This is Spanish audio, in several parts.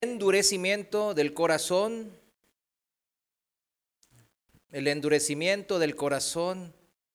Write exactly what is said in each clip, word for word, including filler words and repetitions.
Endurecimiento del corazón, el endurecimiento del corazón.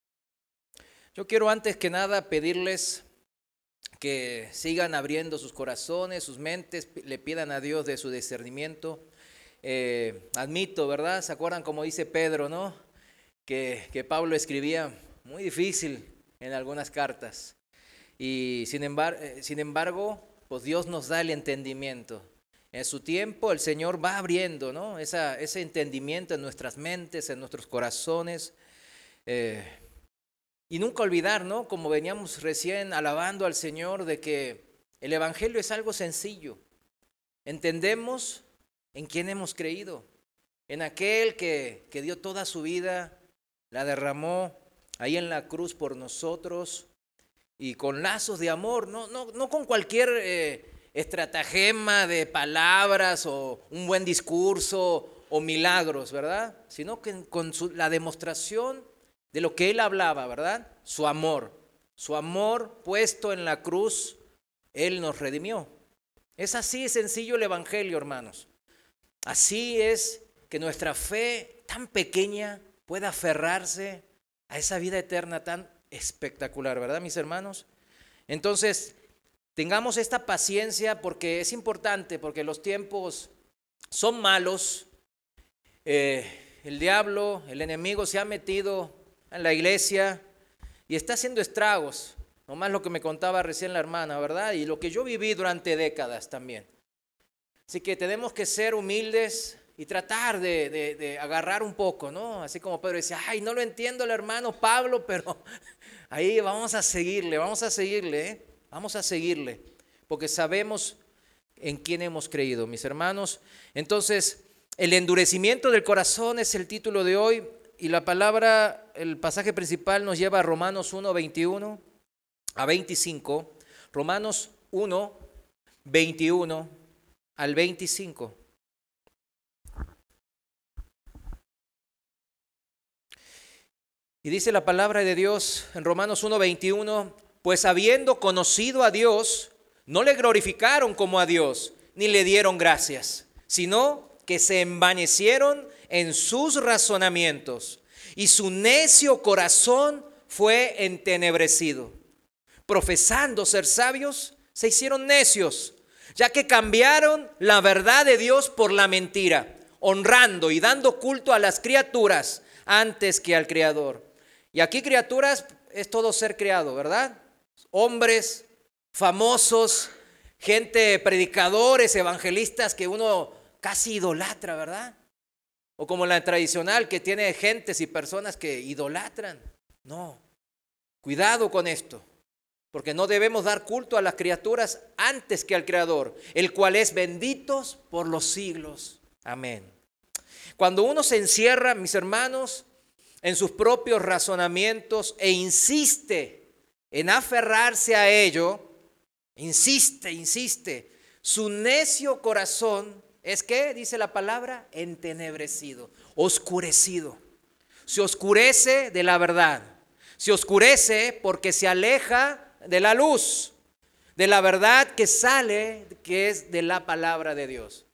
Yo quiero antes que nada pedirles que sigan abriendo sus corazones, sus mentes, le pidan a Dios de su discernimiento. Eh, admito, ¿verdad? ¿Se acuerdan como dice Pedro, no? Que, que Pablo escribía muy difícil en algunas cartas. Y sin embargo, sin embargo, pues Dios nos da el entendimiento. En su tiempo el Señor va abriendo, ¿no? Esa, ese entendimiento en nuestras mentes, en nuestros corazones. Eh, y nunca olvidar, ¿no? Como veníamos recién alabando al Señor, de que el Evangelio es algo sencillo. Entendemos en quién hemos creído, en aquel que, que dio toda su vida, la derramó ahí en la cruz por nosotros y con lazos de amor, no, no, no con cualquier eh, estratagema de palabras o un buen discurso o milagros, ¿verdad? Sino que con su, la demostración de lo que él hablaba, ¿verdad? Su amor, su amor puesto en la cruz, él nos redimió. Es así de sencillo el Evangelio, hermanos. Así es que nuestra fe tan pequeña pueda aferrarse a esa vida eterna tan espectacular, ¿verdad, mis hermanos? Entonces, tengamos esta paciencia porque es importante, porque los tiempos son malos. Eh, el diablo, el enemigo se ha metido en la iglesia y está haciendo estragos. Nomás lo que me contaba recién la hermana, ¿verdad? Y lo que yo viví durante décadas también. Así que tenemos que ser humildes y tratar de, de, de agarrar un poco, ¿no? Así como Pedro decía, ay, no lo entiendo el hermano Pablo, pero ahí vamos a seguirle, vamos a seguirle, ¿eh? Vamos a seguirle, porque sabemos en quién hemos creído, mis hermanos. Entonces, el endurecimiento del corazón es el título de hoy y la palabra, el pasaje principal nos lleva a Romanos uno, veintiuno a veinticinco. Romanos uno, veintiuno al veinticinco. Y dice la palabra de Dios en Romanos uno, veintiuno, pues habiendo conocido a Dios, no le glorificaron como a Dios, ni le dieron gracias, sino que se envanecieron en sus razonamientos, y su necio corazón fue entenebrecido. Profesando ser sabios, se hicieron necios, ya que cambiaron la verdad de Dios por la mentira, honrando y dando culto a las criaturas antes que al Creador. Y aquí criaturas es todo ser creado, ¿verdad? Hombres, famosos, gente, predicadores, evangelistas que uno casi idolatra, ¿verdad? O como la tradicional que tiene gentes y personas que idolatran. No, cuidado con esto. Porque no debemos dar culto a las criaturas antes que al Creador, el cual es bendito por los siglos. Amén. Cuando uno se encierra, mis hermanos, en sus propios razonamientos e insiste en aferrarse a ello, insiste, insiste, su necio corazón es que, dice la palabra, entenebrecido, oscurecido. Se oscurece de la verdad, se oscurece porque se aleja de la luz, de la verdad que sale, que es de la palabra de Dios.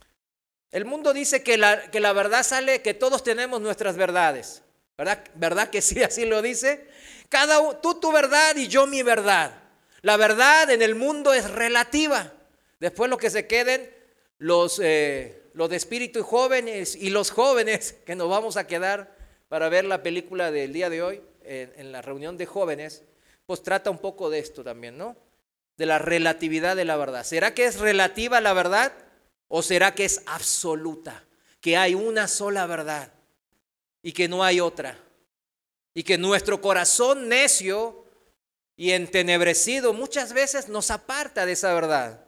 El mundo dice que la, que la verdad sale, que todos tenemos nuestras verdades, ¿verdad? ¿Verdad que sí, así lo dice? Cada, tú tu verdad y yo mi verdad. La verdad en el mundo es relativa. Después lo que se queden los, eh, los de espíritu jóvenes y los jóvenes que nos vamos a quedar para ver la película del día de hoy en, en la reunión de jóvenes, pues trata un poco de esto también, ¿no? De la relatividad de la verdad. ¿Será que es relativa la verdad o será que es absoluta? Que hay una sola verdad y que no hay otra. Y que nuestro corazón necio y entenebrecido muchas veces nos aparta de esa verdad.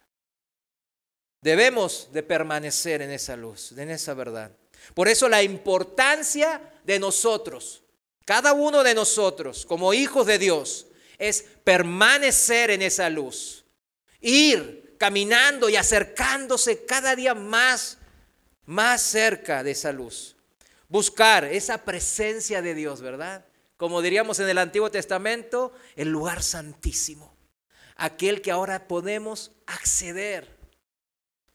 Debemos de permanecer en esa luz, en esa verdad. Por eso la importancia de nosotros, cada uno de nosotros, como hijos de Dios, es permanecer en esa luz. Ir caminando y acercándose cada día más, más cerca de esa luz. Buscar esa presencia de Dios, ¿verdad? Como diríamos en el Antiguo Testamento, el lugar santísimo. Aquel que ahora podemos acceder.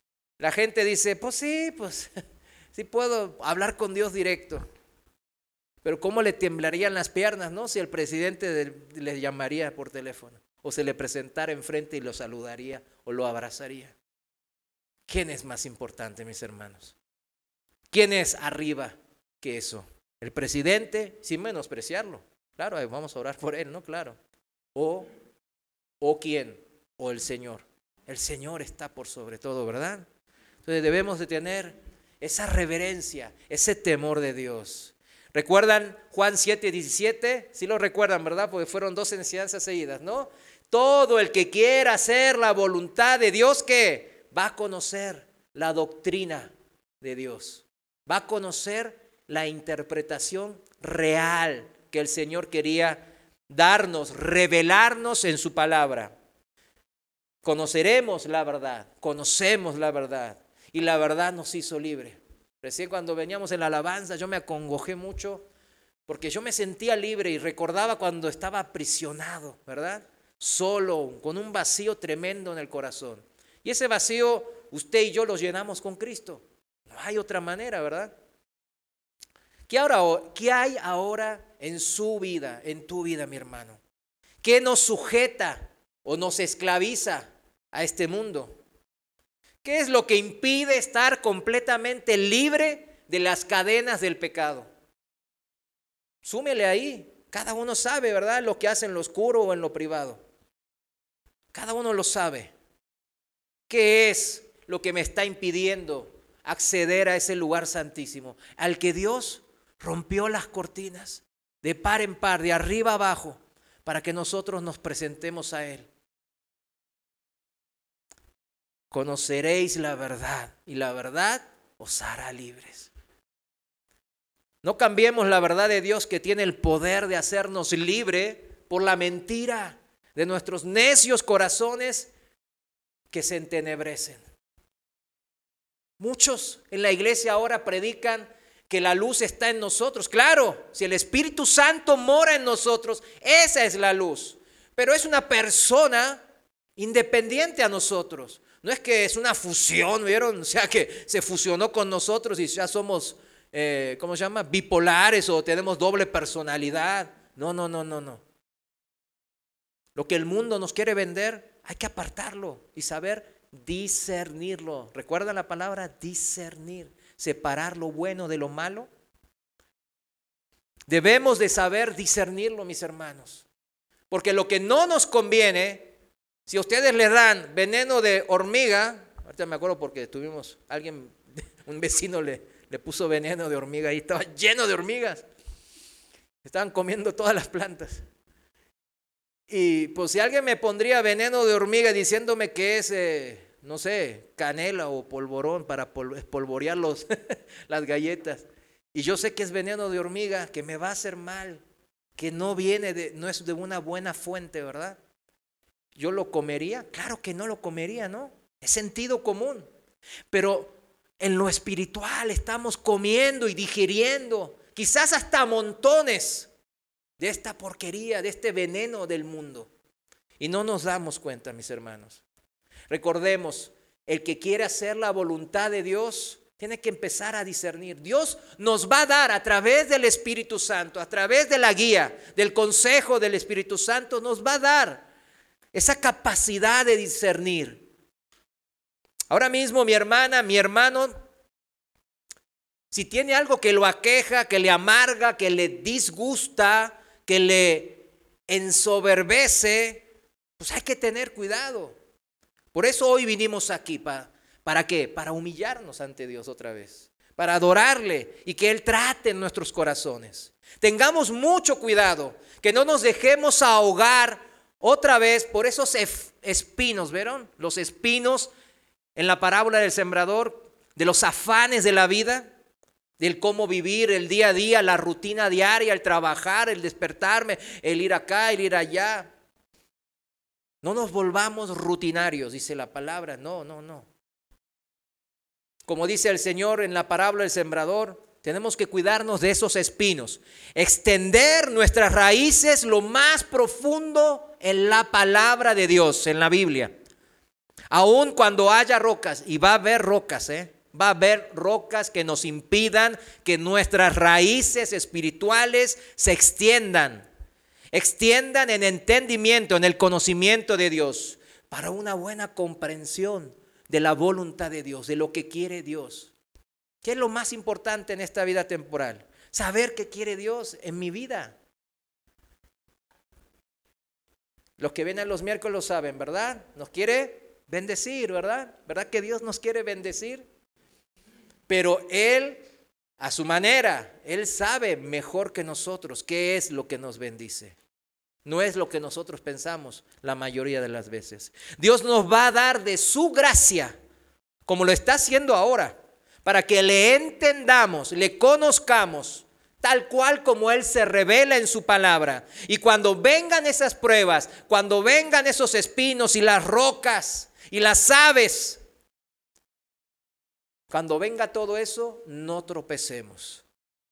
La gente dice, pues sí, pues sí puedo hablar con Dios directo. Pero ¿cómo le temblarían las piernas, no? Si el presidente le llamaría por teléfono o se le presentara enfrente y lo saludaría o lo abrazaría. ¿Quién es más importante, mis hermanos? ¿Quién es arriba que eso? El presidente, sin menospreciarlo. Claro, vamos a orar por él, ¿no? Claro. O, o quién, o el Señor. El Señor está por sobre todo, ¿verdad? Entonces debemos de tener esa reverencia, ese temor de Dios. ¿Recuerdan Juan siete diecisiete? Sí lo recuerdan, ¿verdad? Porque fueron dos enseñanzas seguidas, ¿no? Todo el que quiera hacer la voluntad de Dios, ¿qué? Va a conocer la doctrina de Dios. Va a conocer la interpretación real que el Señor quería darnos, revelarnos en su palabra. Conoceremos la verdad, conocemos la verdad y la verdad nos hizo libre. Recién cuando veníamos en la alabanza yo me acongojé mucho porque yo me sentía libre y recordaba cuando estaba aprisionado, ¿verdad? Solo, con un vacío tremendo en el corazón. Y ese vacío usted y yo lo llenamos con Cristo. No hay otra manera, ¿verdad? ¿Qué, ahora, ¿Qué hay ahora en su vida, en tu vida, mi hermano? ¿Qué nos sujeta o nos esclaviza a este mundo? ¿Qué es lo que impide estar completamente libre de las cadenas del pecado? Súmele ahí. Cada uno sabe, ¿verdad? Lo que hace en lo oscuro o en lo privado. Cada uno lo sabe. ¿Qué es lo que me está impidiendo acceder a ese lugar santísimo? Al que Dios rompió las cortinas de par en par, de arriba abajo, para que nosotros nos presentemos a Él. Conoceréis la verdad y la verdad os hará libres. No cambiemos la verdad de Dios que tiene el poder de hacernos libre por la mentira de nuestros necios corazones que se entenebrecen. Muchos en la iglesia ahora predican que la luz está en nosotros. Claro, si el Espíritu Santo mora en nosotros, esa es la luz. Pero es una persona independiente a nosotros. No es que es una fusión, ¿vieron? O sea, que se fusionó con nosotros y ya somos, eh, ¿cómo se llama? Bipolares o tenemos doble personalidad. No, no, no, no, no. Lo que el mundo nos quiere vender, hay que apartarlo y saber discernirlo. ¿Recuerdan la palabra discernir? Separar lo bueno de lo malo. Debemos de saber discernirlo, mis hermanos. Porque lo que no nos conviene, si ustedes le dan veneno de hormiga, ahorita me acuerdo porque tuvimos, alguien, un vecino le, le puso veneno de hormiga y estaba lleno de hormigas. Estaban comiendo todas las plantas. Y pues si alguien me pondría veneno de hormiga diciéndome que es, eh, no sé, canela o polvorón para pol- espolvorear los, las galletas, y yo sé que es veneno de hormiga, que me va a hacer mal, que no viene de, no es de una buena fuente, ¿verdad? ¿Yo lo comería? Claro que no lo comería, ¿no? Es sentido común. Pero en lo espiritual estamos comiendo y digiriendo, quizás hasta montones de esta porquería, de este veneno del mundo. Y no nos damos cuenta, mis hermanos. Recordemos, el que quiere hacer la voluntad de Dios tiene que empezar a discernir. Dios nos va a dar a través del Espíritu Santo, a través de la guía, del consejo del Espíritu Santo, nos va a dar esa capacidad de discernir. Ahora mismo, mi hermana, mi hermano, si tiene algo que lo aqueja, que le amarga, que le disgusta, que le ensoberbece, pues hay que tener cuidado. Por eso hoy vinimos aquí. ¿Para, ¿para qué? Para humillarnos ante Dios otra vez, para adorarle y que Él trate en nuestros corazones. Tengamos mucho cuidado, que no nos dejemos ahogar otra vez por esos espinos, ¿vieron? Los espinos en la parábola del sembrador, de los afanes de la vida, del cómo vivir el día a día, la rutina diaria, el trabajar, el despertarme, el ir acá, el ir allá. No nos volvamos rutinarios, dice la palabra. No, no, no. Como dice el Señor en la parábola del sembrador, tenemos que cuidarnos de esos espinos, extender nuestras raíces lo más profundo en la palabra de Dios, en la Biblia. Aun cuando haya rocas, y va a haber rocas, ¿eh? Va a haber rocas que nos impidan que nuestras raíces espirituales se extiendan. Extiendan en entendimiento, en el conocimiento de Dios, para una buena comprensión de la voluntad de Dios, de lo que quiere Dios. ¿Qué es lo más importante en esta vida temporal? Saber qué quiere Dios en mi vida. Los que vienen los miércoles lo saben, ¿verdad? Nos quiere bendecir, ¿verdad? ¿Verdad que Dios nos quiere bendecir? Pero Él, a su manera, Él sabe mejor que nosotros qué es lo que nos bendice. No es lo que nosotros pensamos la mayoría de las veces. Dios nos va a dar de su gracia, como lo está haciendo ahora, para que le entendamos, le conozcamos, tal cual como Él se revela en su palabra. Y cuando vengan esas pruebas, cuando vengan esos espinos y las rocas y las aves, cuando venga todo eso, no tropecemos.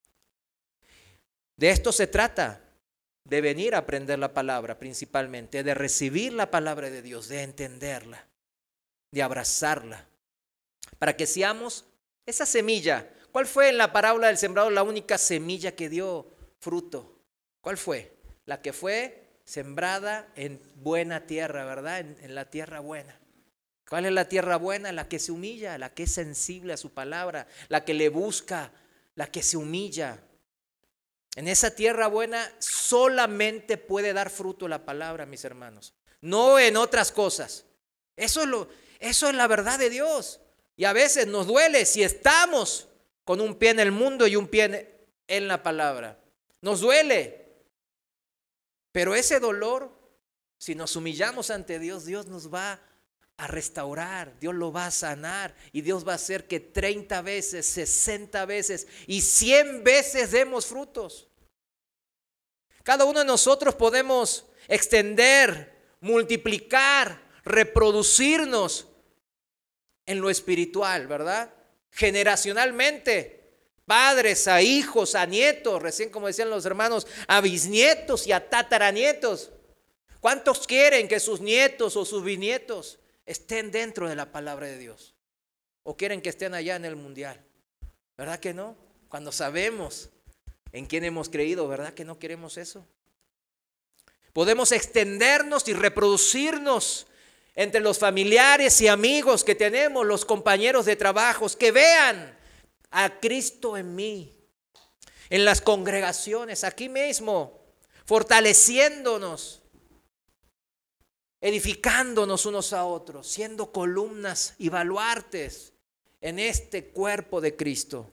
De esto se trata, de venir a aprender la palabra principalmente, de recibir la palabra de Dios, de entenderla, de abrazarla, para que seamos esa semilla. ¿Cuál fue en la parábola del sembrador la única semilla que dio fruto? ¿Cuál fue? La que fue sembrada en buena tierra, ¿verdad? En, en la tierra buena. ¿Cuál es la tierra buena? La que se humilla, la que es sensible a su palabra, la que le busca, la que se humilla. En esa tierra buena solamente puede dar fruto la palabra, mis hermanos, no en otras cosas. Eso es, lo, eso es la verdad de Dios. Y a veces nos duele si estamos con un pie en el mundo y un pie en la palabra. Nos duele. Pero ese dolor, si nos humillamos ante Dios, Dios nos va a restaurar, Dios lo va a sanar y Dios va a hacer que treinta veces, sesenta veces y cien veces demos frutos. Cada uno de nosotros podemos extender, multiplicar, reproducirnos en lo espiritual, ¿verdad? Generacionalmente, padres a hijos, a nietos, recién como decían los hermanos, a bisnietos y a tataranietos. ¿Cuántos quieren que sus nietos o sus bisnietos estén dentro de la palabra de Dios? ¿O quieren que estén allá en el mundial? ¿Verdad que no? Cuando sabemos en quién hemos creído, ¿verdad que no queremos eso? Podemos extendernos y reproducirnos entre los familiares y amigos que tenemos, los compañeros de trabajos, que vean a Cristo en mí, en las congregaciones, aquí mismo, fortaleciéndonos, edificándonos unos a otros, siendo columnas y baluartes en este cuerpo de Cristo.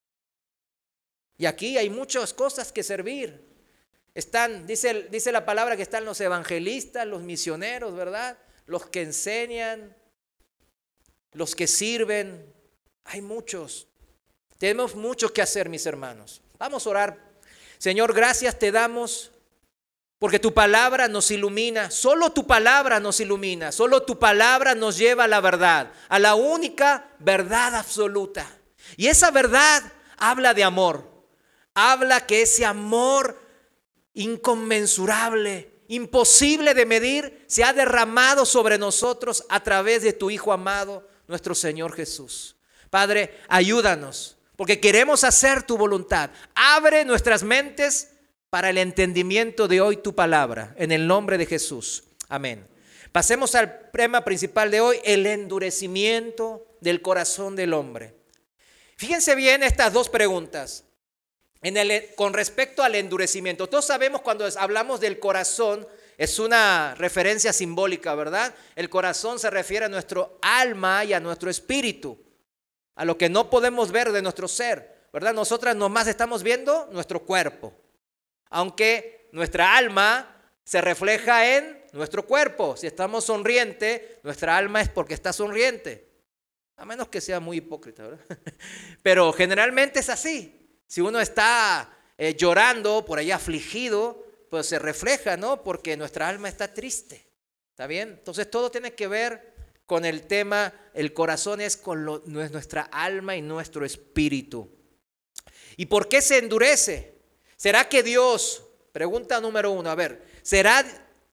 Y aquí hay muchas cosas que servir. Están, dice, dice la palabra que están los evangelistas, los misioneros, ¿verdad? Los que enseñan, los que sirven. Hay muchos. Tenemos mucho que hacer, mis hermanos. Vamos a orar. Señor, gracias te damos porque tu palabra nos ilumina. Solo tu palabra nos ilumina. Solo tu palabra nos lleva a la verdad, a la única verdad absoluta. Y esa verdad habla de amor. Habla que ese amor inconmensurable, imposible de medir, se ha derramado sobre nosotros a través de tu Hijo amado, nuestro Señor Jesús. Padre, ayúdanos, porque queremos hacer tu voluntad. Abre nuestras mentes para el entendimiento de hoy tu palabra, en el nombre de Jesús. Amén. Pasemos al tema principal de hoy, el endurecimiento del corazón del hombre. Fíjense bien estas dos preguntas. En el, con respecto al endurecimiento, todos sabemos cuando hablamos del corazón, es una referencia simbólica, ¿verdad? El corazón se refiere a nuestro alma y a nuestro espíritu, a lo que no podemos ver de nuestro ser, ¿verdad? Nosotras nomás estamos viendo nuestro cuerpo, aunque nuestra alma se refleja en nuestro cuerpo. Si estamos sonrientes, nuestra alma es porque está sonriente, a menos que sea muy hipócrita, ¿verdad? Pero generalmente es así. Si uno está eh, llorando, por ahí afligido, pues se refleja, ¿no? Porque nuestra alma está triste, ¿está bien? Entonces todo tiene que ver con el tema, el corazón es con lo, nuestra alma y nuestro espíritu. ¿Y por qué se endurece? ¿Será que Dios, pregunta número uno, a ver, ¿será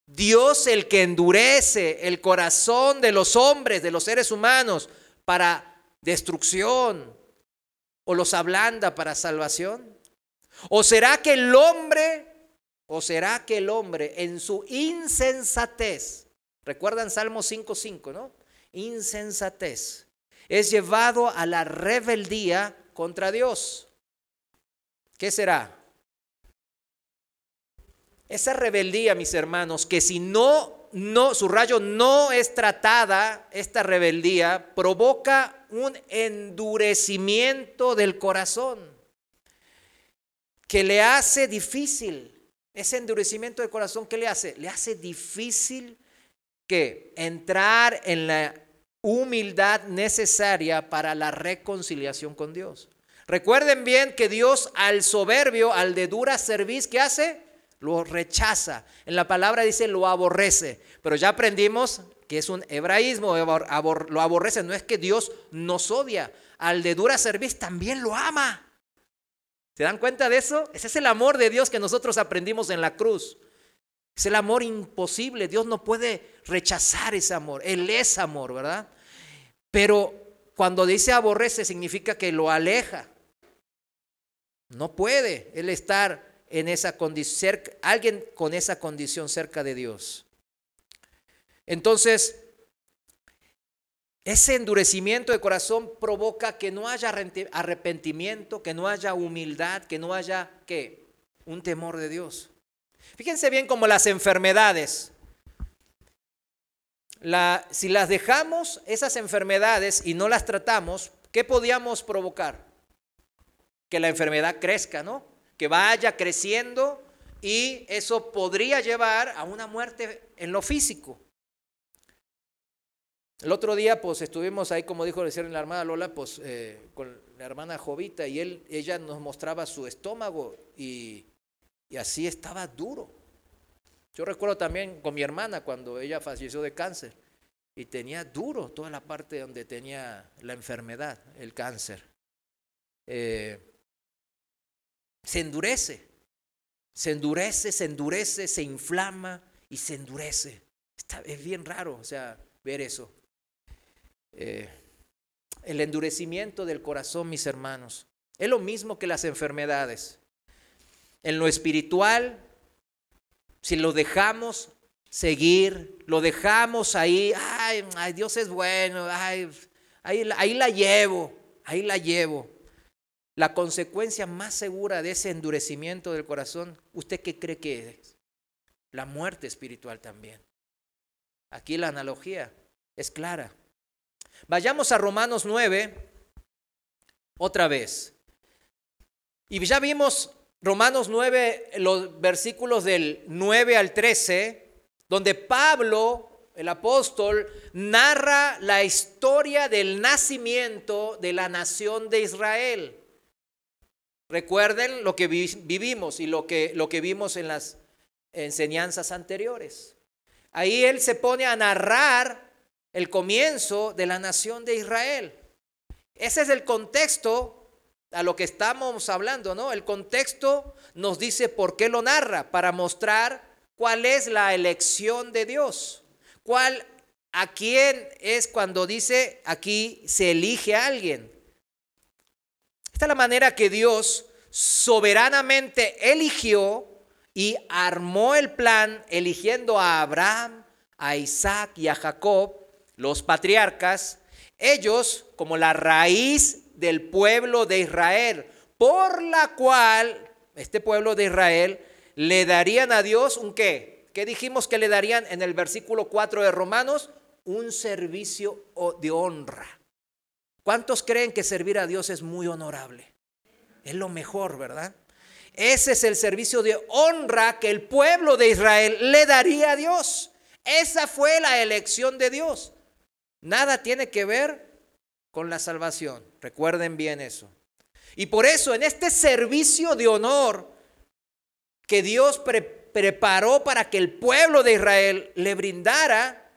Dios el que endurece el corazón de los hombres, de los seres humanos, para destrucción, o los ablanda para salvación? ¿O será que el hombre, o será que el hombre en su insensatez, recuerdan Salmo cinco cinco, ¿no? Insensatez, es llevado a la rebeldía contra Dios? ¿Qué será? Esa rebeldía, mis hermanos, que si no, no, subrayo, no es tratada, esta rebeldía provoca un endurecimiento del corazón que le hace difícil. Ese endurecimiento del corazón, ¿qué le hace? Le hace difícil que entrar en la humildad necesaria para la reconciliación con Dios. Recuerden bien que Dios al soberbio, al de dura cerviz, ¿qué hace? Lo rechaza. En la palabra dice lo aborrece, pero ya aprendimos que es un hebraísmo, lo aborrece. No es que Dios nos odia, al de dura cerviz también lo ama. ¿Se dan cuenta de eso? Ese es el amor de Dios que nosotros aprendimos en la cruz. Es el amor imposible. Dios no puede rechazar ese amor. Él es amor, ¿verdad? Pero cuando dice aborrece significa que lo aleja. No puede Él estar en esa condición, alguien con esa condición cerca de Dios. Entonces, ese endurecimiento de corazón provoca que no haya arrepentimiento, que no haya humildad, que no haya, ¿qué? Un temor de Dios. Fíjense bien como las enfermedades. La, si las dejamos, esas enfermedades, y no las tratamos, ¿qué podíamos provocar? Que la enfermedad crezca, ¿no? Que vaya creciendo, y eso podría llevar a una muerte en lo físico. El otro día pues estuvimos ahí, como dijo recién la hermana Lola, pues eh, con la hermana Jovita, y él, ella nos mostraba su estómago y, y así estaba duro. Yo recuerdo también con mi hermana cuando ella falleció de cáncer y tenía duro toda la parte donde tenía la enfermedad, el cáncer. Eh, se endurece, se endurece, se endurece, se inflama y se endurece. Está, es bien raro, o sea, ver eso. Eh, el endurecimiento del corazón, mis hermanos, es lo mismo que las enfermedades. En lo espiritual, si lo dejamos seguir, lo dejamos ahí, ay, ay Dios es bueno, ay, ahí, ahí la llevo, ahí la llevo. La consecuencia más segura de ese endurecimiento del corazón, ¿usted qué cree que es? La muerte espiritual también. Aquí la analogía es clara. Vayamos a Romanos nueve, otra vez. Y ya vimos Romanos nueve, los versículos del nueve al trece, donde Pablo, el apóstol, narra la historia del nacimiento de la nación de Israel. Recuerden lo que vi, vivimos y lo que, lo que vimos en las enseñanzas anteriores. Ahí él se pone a narrar el comienzo de la nación de Israel. Ese es el contexto a lo que estamos hablando, ¿no? El contexto nos dice por qué lo narra, para mostrar cuál es la elección de Dios. Cuál, a quién es cuando dice aquí se elige a alguien. Esta es la manera que Dios soberanamente eligió y armó el plan, eligiendo a Abraham, a Isaac y a Jacob, los patriarcas, ellos como la raíz del pueblo de Israel, por la cual este pueblo de Israel le darían a Dios un ¿qué? ¿Qué dijimos que le darían en el versículo cuatro de Romanos? Un servicio de honra. ¿Cuántos creen que servir a Dios es muy honorable? Es lo mejor, ¿verdad? Ese es el servicio de honra que el pueblo de Israel le daría a Dios. Esa fue la elección de Dios. Nada tiene que ver con la salvación. Recuerden bien eso. Y por eso en este servicio de honor que Dios pre- preparó para que el pueblo de Israel le brindara,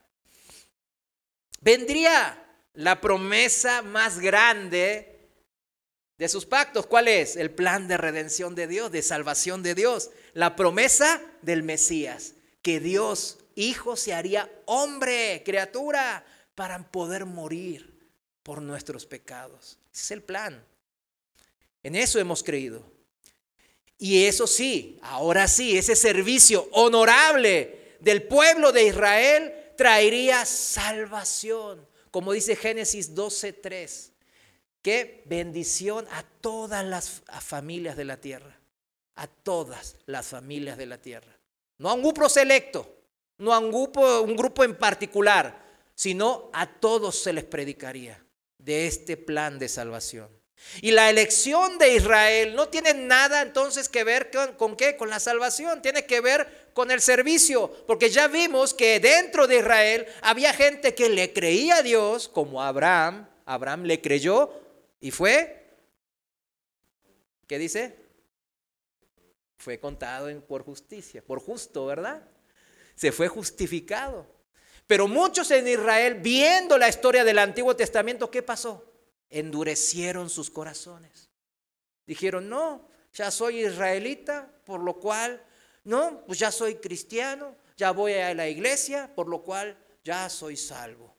vendría la promesa más grande de sus pactos. ¿Cuál es? El plan de redención de Dios, de salvación de Dios. La promesa del Mesías, que Dios, Hijo, se haría hombre, criatura, para poder morir por nuestros pecados. Ese es el plan. En eso hemos creído. Y eso sí, ahora sí, ese servicio honorable del pueblo de Israel traería salvación. Como dice Génesis doce tres. Qué bendición a todas las familias de la tierra. A todas las familias de la tierra. No a un grupo selecto, no a un grupo, un grupo en particular, sino a todos se les predicaría de este plan de salvación. Y la elección de Israel no tiene nada entonces que ver con, ¿con qué? Con la salvación, tiene que ver con el servicio, porque ya vimos que dentro de Israel había gente que le creía a Dios, como Abraham. Abraham le creyó y fue, ¿qué dice? Fue contado en, por justicia, por justo, ¿verdad? Se fue justificado. Pero muchos en Israel, viendo la historia del Antiguo Testamento, ¿qué pasó? Endurecieron sus corazones. Dijeron, no, ya soy israelita, por lo cual, no, pues ya soy cristiano, ya voy a la iglesia, por lo cual ya soy salvo.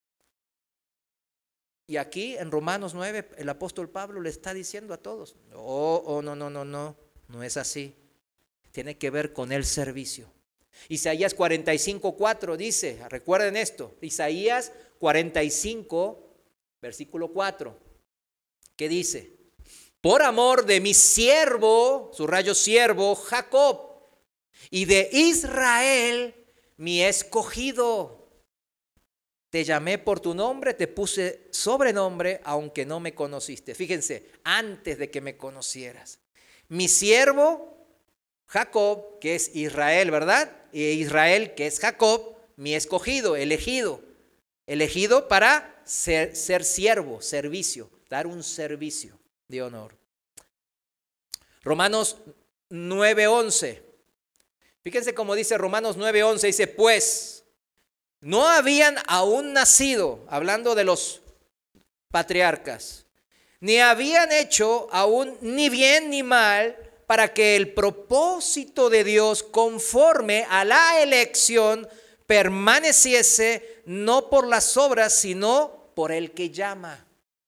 Y aquí en Romanos nueve, el apóstol Pablo le está diciendo a todos, oh, oh, no, no, no, no, no es así. Tiene que ver con el servicio. Isaías cuarenta y cinco cuatro dice, recuerden esto, Isaías cuarenta y cinco, versículo cuatro, ¿qué dice? Por amor de mi siervo, subrayo siervo, Jacob, y de Israel, mi escogido. Te llamé por tu nombre, te puse sobrenombre, aunque no me conociste. Fíjense, antes de que me conocieras. Mi siervo, Jacob, que es Israel, ¿verdad? Y Israel, que es Jacob, mi escogido, elegido. Elegido para ser, ser siervo, servicio, dar un servicio de honor. Romanos nueve once. Fíjense cómo dice Romanos nueve once, dice, pues no habían aún nacido, hablando de los patriarcas, ni habían hecho aún ni bien ni mal, para que el propósito de Dios conforme a la elección permaneciese no por las obras, sino por el que llama.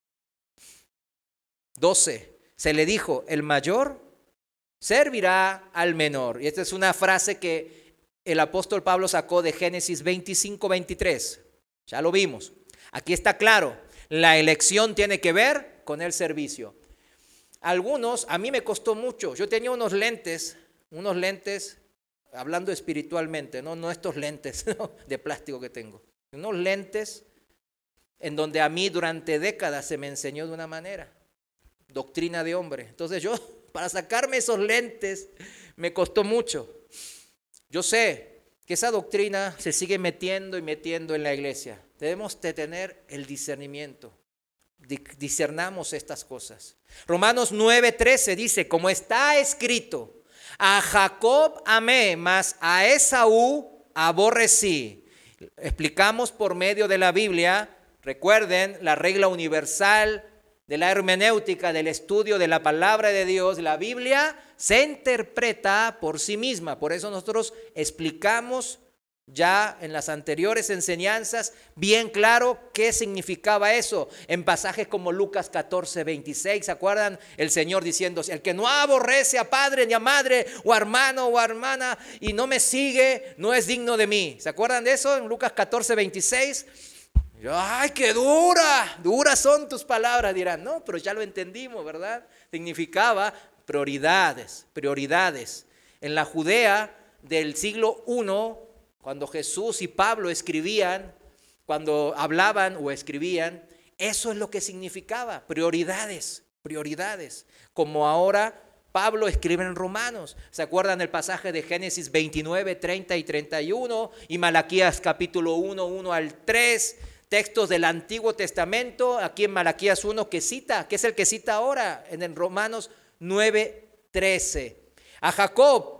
doce. Se le dijo, el mayor servirá al menor. Y esta es una frase que el apóstol Pablo sacó de Génesis veinticinco veintitrés. Ya lo vimos. Aquí está claro, la elección tiene que ver con el servicio. Algunos, a mí me costó mucho. Yo tenía unos lentes, unos lentes, hablando espiritualmente, no, no estos lentes ¿no? de plástico que tengo. Unos lentes en donde a mí durante décadas se me enseñó de una manera. Doctrina de hombre. Entonces yo, para sacarme esos lentes, me costó mucho. Yo sé que esa doctrina se sigue metiendo y metiendo en la iglesia. Debemos de tener el discernimiento. Discernamos estas cosas. Romanos nueve trece dice, como está escrito, a Jacob amé, mas a Esaú aborrecí. Explicamos por medio de la Biblia, recuerden la regla universal de la hermenéutica, del estudio de la palabra de Dios. La Biblia se interpreta por sí misma, por eso nosotros explicamos ya en las anteriores enseñanzas bien claro qué significaba eso. En pasajes como Lucas catorce veintiséis, ¿se acuerdan? El Señor diciendo, el que no aborrece a padre ni a madre o a hermano o a hermana y no me sigue, no es digno de mí. ¿Se acuerdan de eso? En Lucas catorce veintiséis. Ay, qué dura, duras son tus palabras, dirán. No, pero ya lo entendimos, ¿verdad? Significaba prioridades, prioridades. En la Judea del siglo primero, cuando Jesús y Pablo escribían, cuando hablaban o escribían, eso es lo que significaba, prioridades, prioridades. Como ahora Pablo escribe en Romanos. ¿Se acuerdan el pasaje de Génesis veintinueve, treinta y treinta y uno? Y Malaquías capítulo uno, uno al tres, textos del Antiguo Testamento, aquí en Malaquías uno que cita, que es el que cita ahora en el Romanos nueve, trece. A Jacob,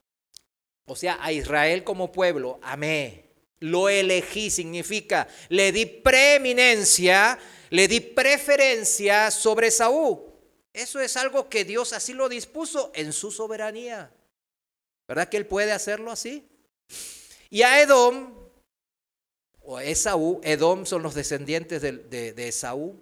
o sea, a Israel como pueblo, amé, lo elegí, significa, le di preeminencia, le di preferencia sobre Esaú. Eso es algo que Dios así lo dispuso en su soberanía. ¿Verdad que Él puede hacerlo así? Y a Edom, o Esaú, Edom son los descendientes de, de, de Esaú,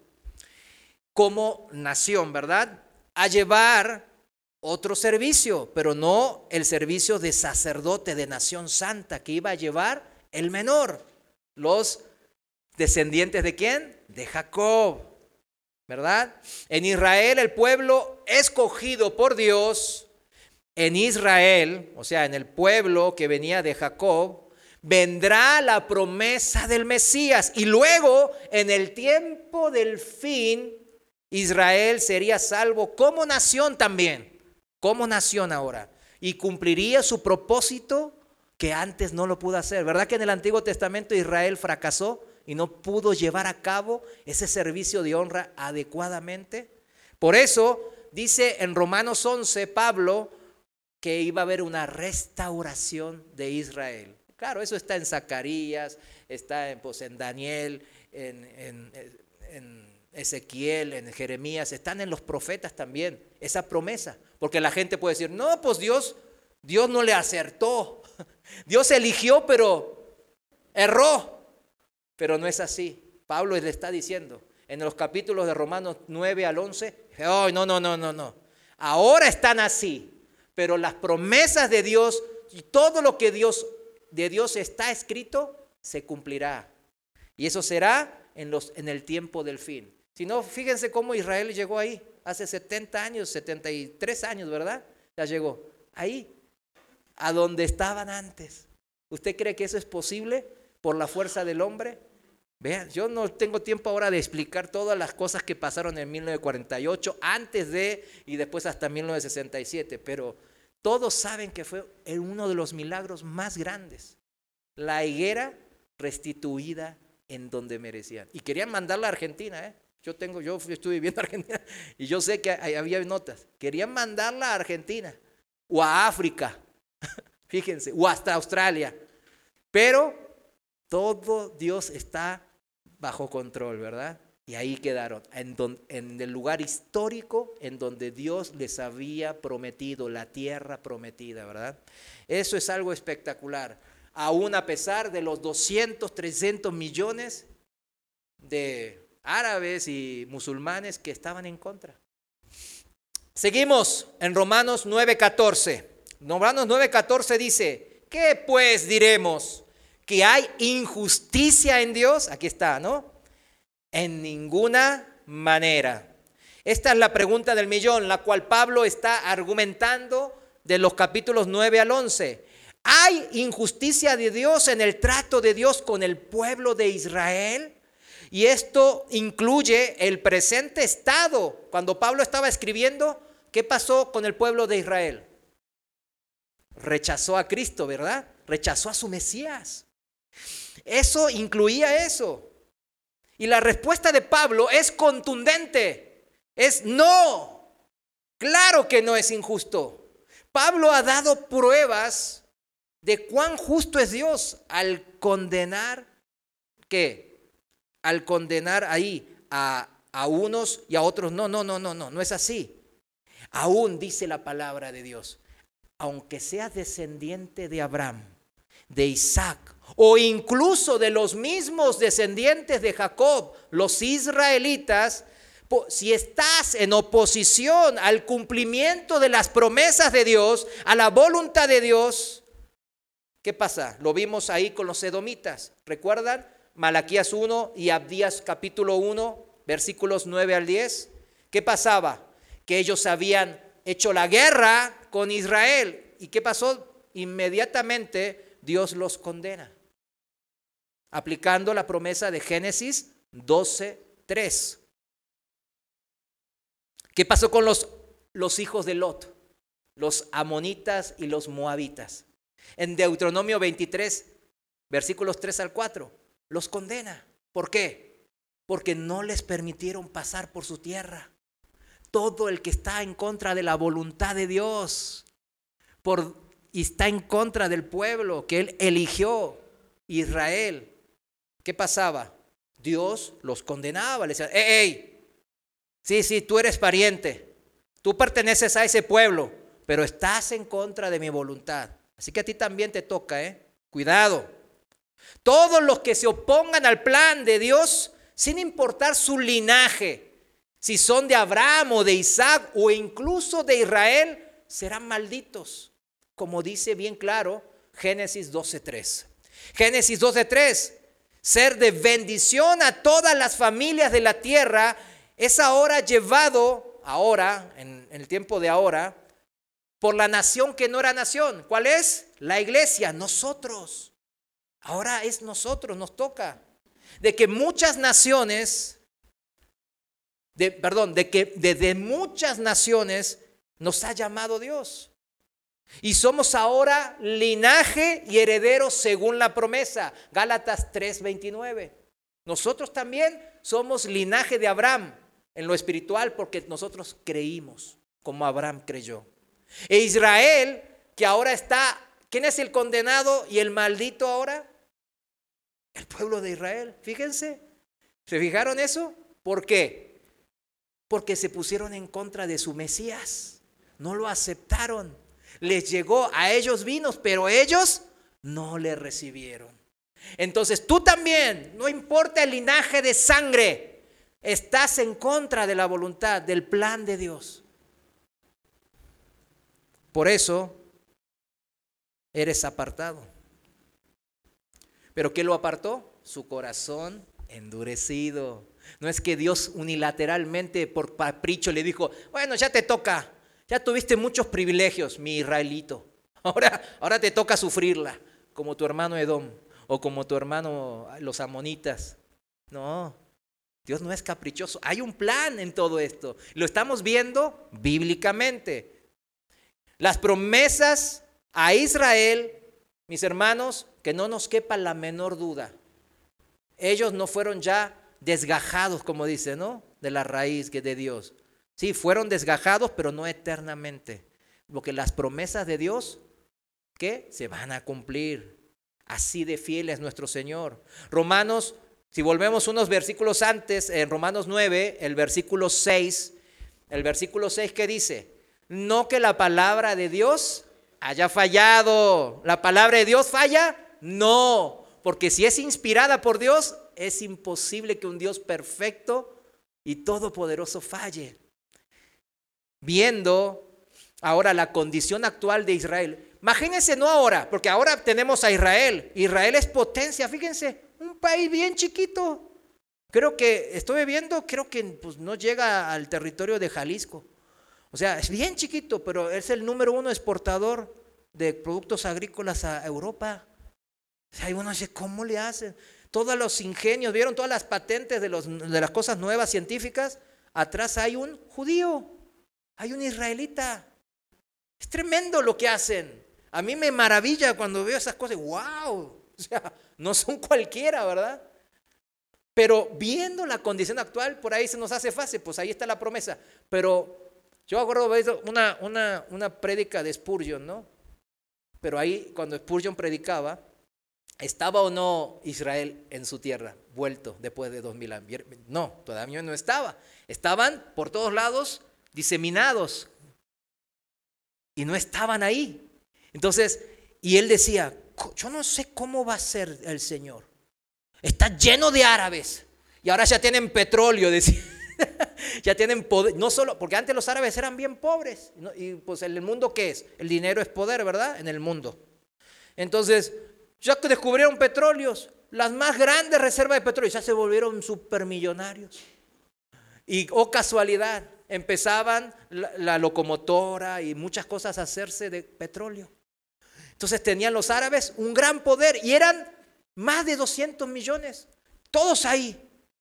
como nación, ¿verdad? A llevar otro servicio, pero no el servicio de sacerdote de nación santa que iba a llevar el menor. Los descendientes ¿de quién? De Jacob, ¿verdad? En Israel, el pueblo escogido por Dios, en Israel, o sea, en el pueblo que venía de Jacob, vendrá la promesa del Mesías. Y luego, en el tiempo del fin, Israel sería salvo como nación también, como nación ahora. Y cumpliría su propósito que antes no lo pudo hacer. ¿Verdad que en el Antiguo Testamento Israel fracasó y no pudo llevar a cabo ese servicio de honra adecuadamente? Por eso dice en Romanos once Pablo que iba a haber una restauración de Israel. Claro, eso está en Zacarías, está en, pues, en Daniel, en, en, en Ezequiel, en Jeremías, están en los profetas también, esa promesa. Porque la gente puede decir, no, pues Dios, Dios no le acertó. Dios eligió, pero erró. Pero no es así. Pablo le está diciendo en los capítulos de Romanos nueve al once, oh, no, no, no, no, no. Ahora están así, pero las promesas de Dios y todo lo que Dios de Dios está escrito se cumplirá. Y eso será en, los, en el tiempo del fin. Si no, fíjense cómo Israel llegó ahí hace setenta años, setenta y tres años, ¿verdad? Ya llegó ahí, a donde estaban antes. ¿Usted cree que eso es posible por la fuerza del hombre? Vean, yo no tengo tiempo ahora de explicar todas las cosas que pasaron en mil novecientos cuarenta y ocho, antes de y después hasta mil novecientos sesenta y siete, pero todos saben que fue uno de los milagros más grandes. La higuera restituida en donde merecían. Y querían mandarla a Argentina, ¿eh? Yo tengo, yo estuve viviendo en Argentina y yo sé que había notas. Querían mandarla a Argentina o a África, fíjense, o hasta Australia. Pero todo Dios está bajo control, ¿verdad? Y ahí quedaron, en, don, en el lugar histórico en donde Dios les había prometido, la tierra prometida, ¿verdad? Eso es algo espectacular. Aún a pesar de los doscientos, trescientos millones de árabes y musulmanes que estaban en contra. Seguimos en Romanos nueve catorce. Romanos nueve catorce dice, ¿qué pues diremos? ¿Que hay injusticia en Dios? Aquí está, ¿no? En ninguna manera. Esta es la pregunta del millón, la cual Pablo está argumentando de los capítulos nueve al once. ¿Hay injusticia de Dios en el trato de Dios con el pueblo de Israel? Y esto incluye el presente estado. Cuando Pablo estaba escribiendo, ¿qué pasó con el pueblo de Israel? Rechazó a Cristo, ¿verdad? Rechazó a su Mesías. Eso incluía eso. Y la respuesta de Pablo es contundente. Es no. Claro que no es injusto. Pablo ha dado pruebas de cuán justo es Dios al condenar, ¿qué? Al condenar ahí a, a unos y a otros. No, no, no, no, no, no es así. Aún dice la palabra de Dios, aunque seas descendiente de Abraham, de Isaac, o incluso de los mismos descendientes de Jacob, los israelitas, si estás en oposición al cumplimiento de las promesas de Dios, a la voluntad de Dios, ¿qué pasa? Lo vimos ahí con los edomitas. ¿Recuerdan? Malaquías uno y Abdías capítulo uno, versículos nueve al diez. ¿Qué pasaba? Que ellos habían hecho la guerra con Israel. ¿Y qué pasó? Inmediatamente Dios los condena, aplicando la promesa de Génesis doce tres. ¿Qué pasó con los, los hijos de Lot? Los amonitas y los moabitas. En Deuteronomio veintitrés, versículos tres al cuatro, los condena. ¿Por qué? Porque no les permitieron pasar por su tierra. Todo el que está en contra de la voluntad de Dios por, y está en contra del pueblo que Él eligió, Israel, ¿qué pasaba? Dios los condenaba. Le decía, ¡Ey, ey! Sí, sí, tú eres pariente. Tú perteneces a ese pueblo, pero estás en contra de mi voluntad. Así que a ti también te toca, ¿eh? Cuidado. Todos los que se opongan al plan de Dios, sin importar su linaje, si son de Abraham o de Isaac o incluso de Israel, serán malditos, como dice bien claro Génesis doce tres. Génesis doce tres, ser de bendición a todas las familias de la tierra, es ahora llevado, ahora, en, en el tiempo de ahora, por la nación que no era nación. ¿Cuál es? La iglesia, nosotros. Ahora es nosotros, nos toca. De que muchas naciones, de, perdón, de que desde muchas naciones nos ha llamado Dios. Y somos ahora linaje y herederos según la promesa. Gálatas tres veintinueve. Nosotros también somos linaje de Abraham en lo espiritual porque nosotros creímos como Abraham creyó. E Israel, que ahora está, ¿quién es el condenado y el maldito ahora? El pueblo de Israel. Fíjense, ¿se fijaron eso? ¿Por qué? Porque se pusieron en contra de su Mesías. No lo aceptaron. Les llegó, a ellos vinos, pero ellos no le recibieron. Entonces tú también, no importa el linaje de sangre, estás en contra de la voluntad, del plan de Dios. Por eso eres apartado. ¿Pero qué lo apartó? Su corazón endurecido. No es que Dios unilateralmente por capricho le dijo, bueno, ya te toca, ya tuviste muchos privilegios, mi israelito. Ahora, ahora te toca sufrirla, como tu hermano Edom o como tu hermano los amonitas. No, Dios no es caprichoso. Hay un plan en todo esto. Lo estamos viendo bíblicamente. Las promesas a Israel, mis hermanos, que no nos quepa la menor duda. Ellos no fueron ya desgajados, como dice, ¿no? De la raíz que de Dios. Sí, fueron desgajados, pero no eternamente. Porque las promesas de Dios, ¿qué? Se van a cumplir. Así de fiel es nuestro Señor. Romanos, si volvemos unos versículos antes, en Romanos nueve, el versículo seis, el versículo seis, ¿qué dice? No que la palabra de Dios haya fallado. ¿La palabra de Dios falla? No, porque si es inspirada por Dios, es imposible que un Dios perfecto y todopoderoso falle. Viendo ahora la condición actual de Israel. Imagínense, no ahora, porque ahora tenemos a Israel. Israel es potencia, fíjense, un país bien chiquito. Creo que, estoy viendo, creo que pues, no llega al territorio de Jalisco. O sea, es bien chiquito, pero es el número uno exportador de productos agrícolas a Europa. O sea, uno dice, ¿cómo le hacen? Todos los ingenios, ¿vieron todas las patentes de, los, de las cosas nuevas científicas? Atrás hay un judío, hay un israelita. Es tremendo lo que hacen. A mí me maravilla cuando veo esas cosas. ¡Wow! O sea, no son cualquiera, ¿verdad? Pero viendo la condición actual, por ahí se nos hace fácil, pues ahí está la promesa. Pero yo acuerdo una, una, una prédica de Spurgeon, ¿no? Pero ahí cuando Spurgeon predicaba, ¿estaba o no Israel en su tierra, vuelto después de dos mil años? No, todavía no estaba. Estaban por todos lados diseminados y no estaban ahí. Entonces, y él decía, yo no sé cómo va a ser el Señor. Está lleno de árabes y ahora ya tienen petróleo, decía. Ya tienen poder, no solo, porque antes los árabes eran bien pobres, ¿no? Y pues en el mundo, ¿qué es? El dinero es poder, ¿verdad? En el mundo. Entonces, ya que descubrieron petróleos, las más grandes reservas de petróleo, ya se volvieron supermillonarios. Y, oh casualidad, empezaban la, la locomotora y muchas cosas a hacerse de petróleo. Entonces tenían los árabes un gran poder y eran más de doscientos millones, todos ahí.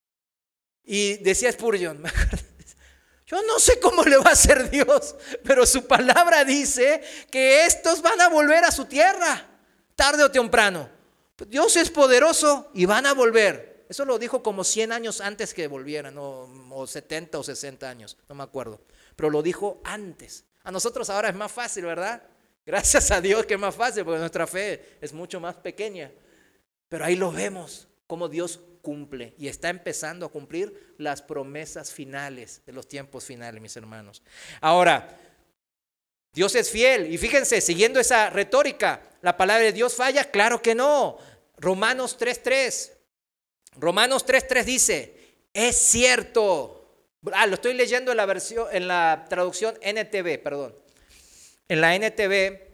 Y decía Spurgeon, yo no sé cómo le va a hacer Dios, pero su palabra dice que estos van a volver a su tierra, tarde o temprano. Dios es poderoso y van a volver. Eso lo dijo como cien años antes que volvieran, o, o setenta o sesenta años, no me acuerdo. Pero lo dijo antes. A nosotros ahora es más fácil, ¿verdad? Gracias a Dios que es más fácil, porque nuestra fe es mucho más pequeña. Pero ahí lo vemos, cómo Dios cumple y está empezando a cumplir las promesas finales de los tiempos finales, mis hermanos. Ahora, Dios es fiel. Y fíjense, siguiendo esa retórica, ¿la palabra de Dios falla? Claro que no. Romanos tres tres. Romanos tres tres dice, es cierto. Ah, lo estoy leyendo en la versión, en la traducción N T V, perdón. En la N T V,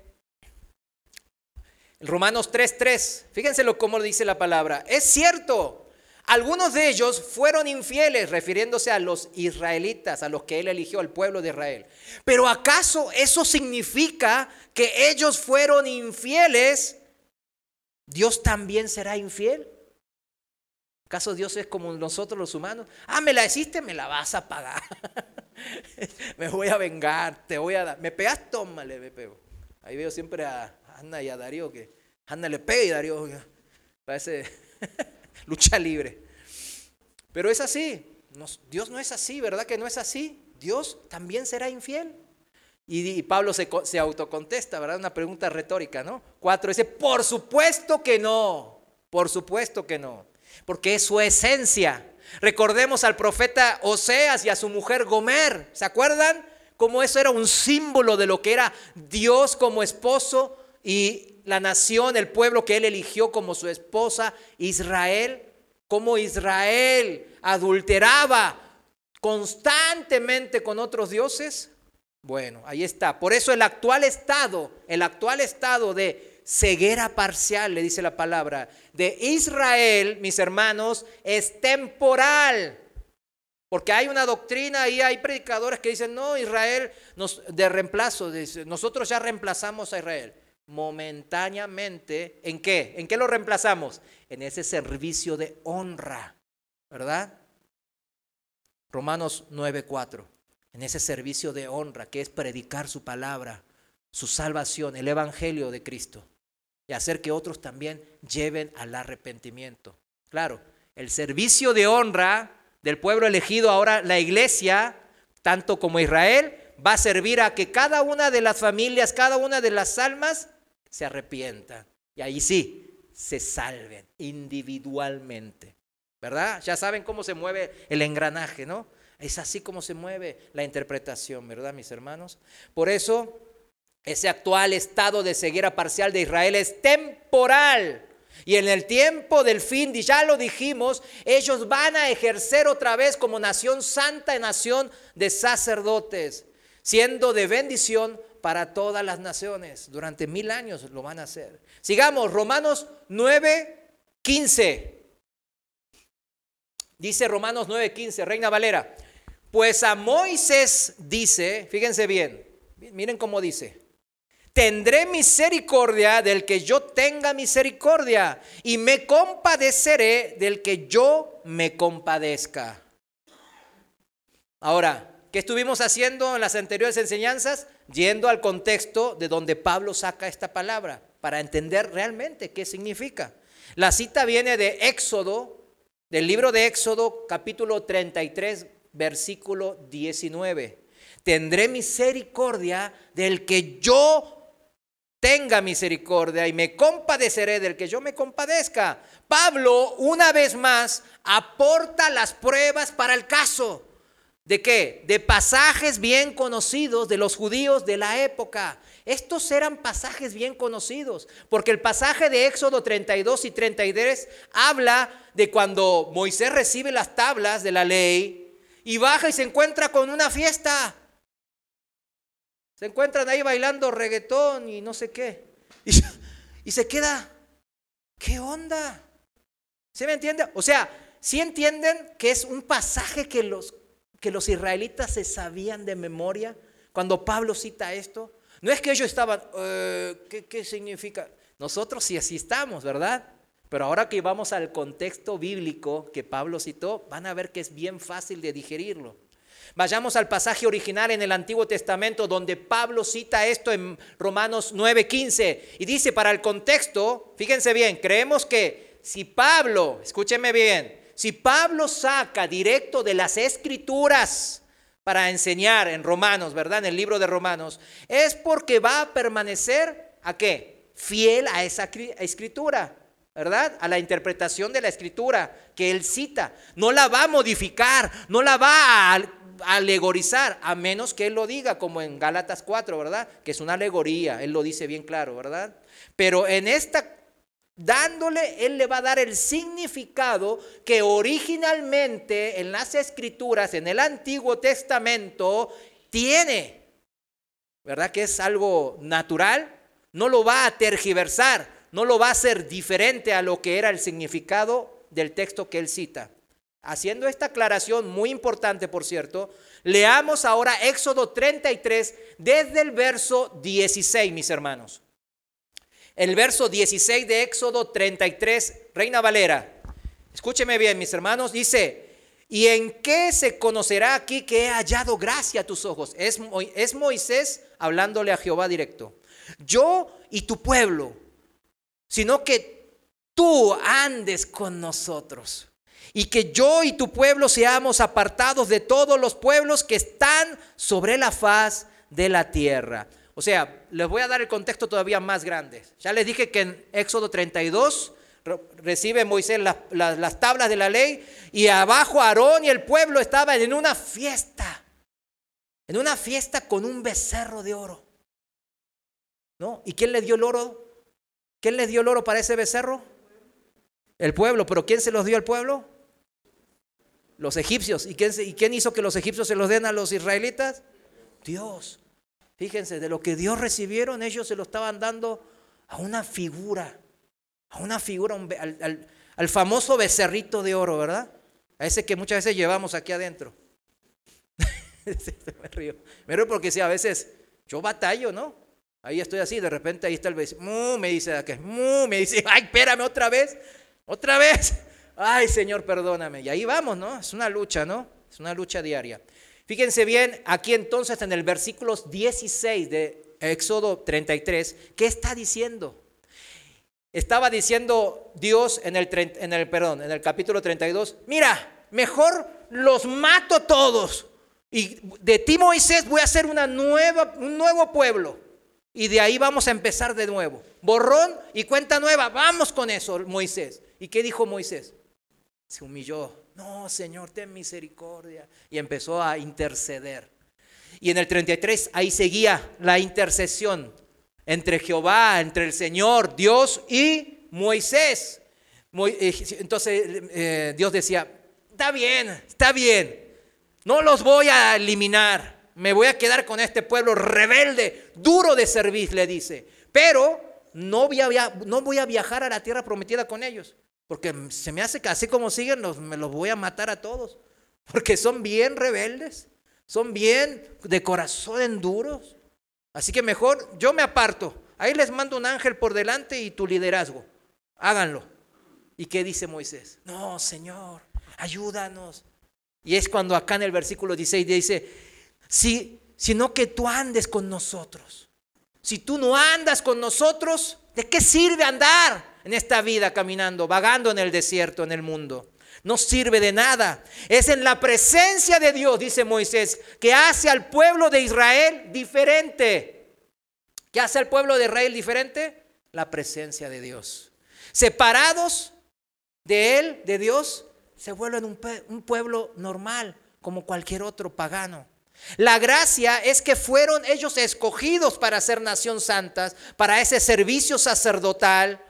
Romanos tres tres, fíjense lo cómo dice la palabra. Es cierto, algunos de ellos fueron infieles, refiriéndose a los israelitas, a los que él eligió, al pueblo de Israel. Pero ¿acaso eso significa que ellos fueron infieles? ¿Dios también será infiel? ¿Acaso Dios es como nosotros los humanos? Ah, me la hiciste, me la vas a pagar. Me voy a vengar, te voy a dar. ¿Me pegas? Tómale, me pego. Ahí veo siempre a Ana y a Darío que Ana le pega y Darío parece lucha libre. Pero es así. Dios no es así, ¿verdad que no es así? Dios también será infiel. Y Pablo se, se autocontesta, ¿verdad? Una pregunta retórica, ¿no? Cuatro dice, por supuesto que no, por supuesto que no. Porque es su esencia. Recordemos al profeta Oseas y a su mujer Gomer. ¿Se acuerdan? Cómo eso era un símbolo de lo que era Dios como esposo y la nación, el pueblo que él eligió como su esposa, Israel. Cómo Israel adulteraba constantemente con otros dioses. Bueno, ahí está. Por eso el actual estado, el actual estado de ceguera parcial, le dice la palabra, de Israel, mis hermanos, es temporal. Porque hay una doctrina y hay predicadores que dicen, no, Israel nos, de reemplazo, dice, nosotros ya reemplazamos a Israel. Momentáneamente, ¿en qué? ¿En qué lo reemplazamos? En ese servicio de honra, ¿verdad? Romanos nueve cuatro, en ese servicio de honra que es predicar su palabra, su salvación, el evangelio de Cristo. Y hacer que otros también lleven al arrepentimiento. Claro, el servicio de honra del pueblo elegido, ahora la iglesia, tanto como Israel, va a servir a que cada una de las familias, cada una de las almas se arrepientan. Y ahí sí, se salven individualmente. ¿Verdad? Ya saben cómo se mueve el engranaje, ¿no? Es así como se mueve la interpretación, ¿verdad, mis hermanos? Por eso, ese actual estado de ceguera parcial de Israel es temporal. Y en el tiempo del fin, ya lo dijimos, ellos van a ejercer otra vez como nación santa y nación de sacerdotes, siendo de bendición para todas las naciones. Durante mil años lo van a hacer. Sigamos, Romanos nueve quince. Dice Romanos nueve quince, Reina Valera. Pues a Moisés dice, fíjense bien, miren cómo dice. Tendré misericordia del que yo tenga misericordia y me compadeceré del que yo me compadezca. Ahora, ¿qué estuvimos haciendo en las anteriores enseñanzas? Yendo al contexto de donde Pablo saca esta palabra para entender realmente qué significa. La cita viene de Éxodo, del libro de Éxodo, capítulo treinta y tres, versículo diecinueve. Tendré misericordia del que yo tenga misericordia y me compadeceré del que yo me compadezca. Pablo, una vez más, aporta las pruebas para el caso. ¿De qué? De pasajes bien conocidos de los judíos de la época. Estos eran pasajes bien conocidos, porque el pasaje de Éxodo treinta y dos y treinta y tres habla de cuando Moisés recibe las tablas de la ley y baja y se encuentra con una fiesta. Se encuentran ahí bailando reggaetón y no sé qué. Y, y se queda, ¿qué onda? ¿Sí me entiende? O sea, ¿sí entienden que es un pasaje que los, que los israelitas se sabían de memoria cuando Pablo cita esto? No es que ellos estaban, eh, ¿qué, ¿qué significa? Nosotros sí así estamos, ¿verdad? Pero ahora que vamos al contexto bíblico que Pablo citó, van a ver que es bien fácil de digerirlo. Vayamos al pasaje original en el Antiguo Testamento donde Pablo cita esto en Romanos nueve quince y dice para el contexto, fíjense bien, creemos que si Pablo, escúchenme bien, si Pablo saca directo de las Escrituras para enseñar en Romanos, ¿verdad? En el libro de Romanos, es porque va a permanecer, ¿a qué? Fiel a esa Escritura, ¿verdad? A la interpretación de la Escritura que él cita. No la va a modificar, no la va a alegorizar, a menos que Él lo diga, como en Gálatas cuatro, ¿verdad? Que es una alegoría, Él lo dice bien claro, ¿verdad? Pero en esta, dándole, Él le va a dar el significado que originalmente en las Escrituras, en el Antiguo Testamento, tiene, ¿verdad? Que es algo natural, no lo va a tergiversar, no lo va a hacer diferente a lo que era el significado del texto que Él cita. Haciendo esta aclaración muy importante, por cierto, leamos ahora Éxodo treinta y tres desde el verso dieciséis, mis hermanos. El verso dieciséis de Éxodo treinta y tres, Reina Valera. Escúcheme bien, mis hermanos, dice: ¿y en qué se conocerá aquí que he hallado gracia a tus ojos? Es, es Moisés hablándole a Jehová directo. Yo y tu pueblo, sino que tú andes con nosotros. Y que yo y tu pueblo seamos apartados de todos los pueblos que están sobre la faz de la tierra. O sea, les voy a dar el contexto todavía más grande. Ya les dije que en Éxodo treinta y dos recibe Moisés las, las, las tablas de la ley, y abajo Aarón y el pueblo estaban en una fiesta. En una fiesta con un becerro de oro, ¿no? ¿Y quién le dio el oro? ¿Quién les dio el oro para ese becerro? El pueblo. ¿Pero quién se los dio al pueblo? Los egipcios. ¿Y quién, ¿Y quién hizo que los egipcios se los den a los israelitas? Dios. Fíjense, de lo que Dios recibieron, ellos se lo estaban dando a una figura, a una figura, un, al, al, al famoso becerrito de oro, ¿verdad? A ese que muchas veces llevamos aquí adentro. me río, me río porque sí, a veces yo batallo, ¿no? Ahí estoy así, de repente ahí está el becerro, ¡mu! Me dice, ¡mu! Me dice, ¡ay, espérame otra vez! ¡Otra vez! ¡Ay, Señor, perdóname! Y ahí vamos, ¿no? Es una lucha, ¿no? Es una lucha diaria. Fíjense bien, aquí entonces en el versículo dieciséis de Éxodo treinta y tres, ¿qué está diciendo? Estaba diciendo Dios en el, en el, perdón, en el capítulo treinta y dos, mira, mejor los mato todos, y de ti, Moisés, voy a hacer una nueva, un nuevo pueblo, y de ahí vamos a empezar de nuevo. Borrón y cuenta nueva, vamos con eso, Moisés. ¿Y qué dijo Moisés? Se humilló. No, Señor, ten misericordia. Y empezó a interceder. Y en el treinta y tres ahí seguía la intercesión entre Jehová, entre el Señor, Dios y Moisés. Entonces eh, Dios decía, está bien, está bien, no los voy a eliminar, me voy a quedar con este pueblo rebelde, duro de servir, le dice, pero no voy a, no voy a viajar a la tierra prometida con ellos. Porque se me hace que así como siguen, los, me los voy a matar a todos. Porque son bien rebeldes, son bien de corazón duros. Así que mejor yo me aparto. Ahí les mando un ángel por delante y tu liderazgo. Háganlo. ¿Y qué dice Moisés? No, Señor, ayúdanos. Y es cuando acá en el versículo dieciséis dice, si, sino que tú andes con nosotros. Si tú no andas con nosotros, ¿de qué sirve andar en esta vida caminando, vagando en el desierto, en el mundo? No sirve de nada. Es en la presencia de Dios, dice Moisés, que hace al pueblo de Israel diferente. ¿Qué hace al pueblo de Israel diferente? La presencia de Dios. Separados de Él, de Dios, se vuelven un, un pueblo normal, como cualquier otro pagano. La gracia es que fueron ellos escogidos para ser nación santas, para ese servicio sacerdotal.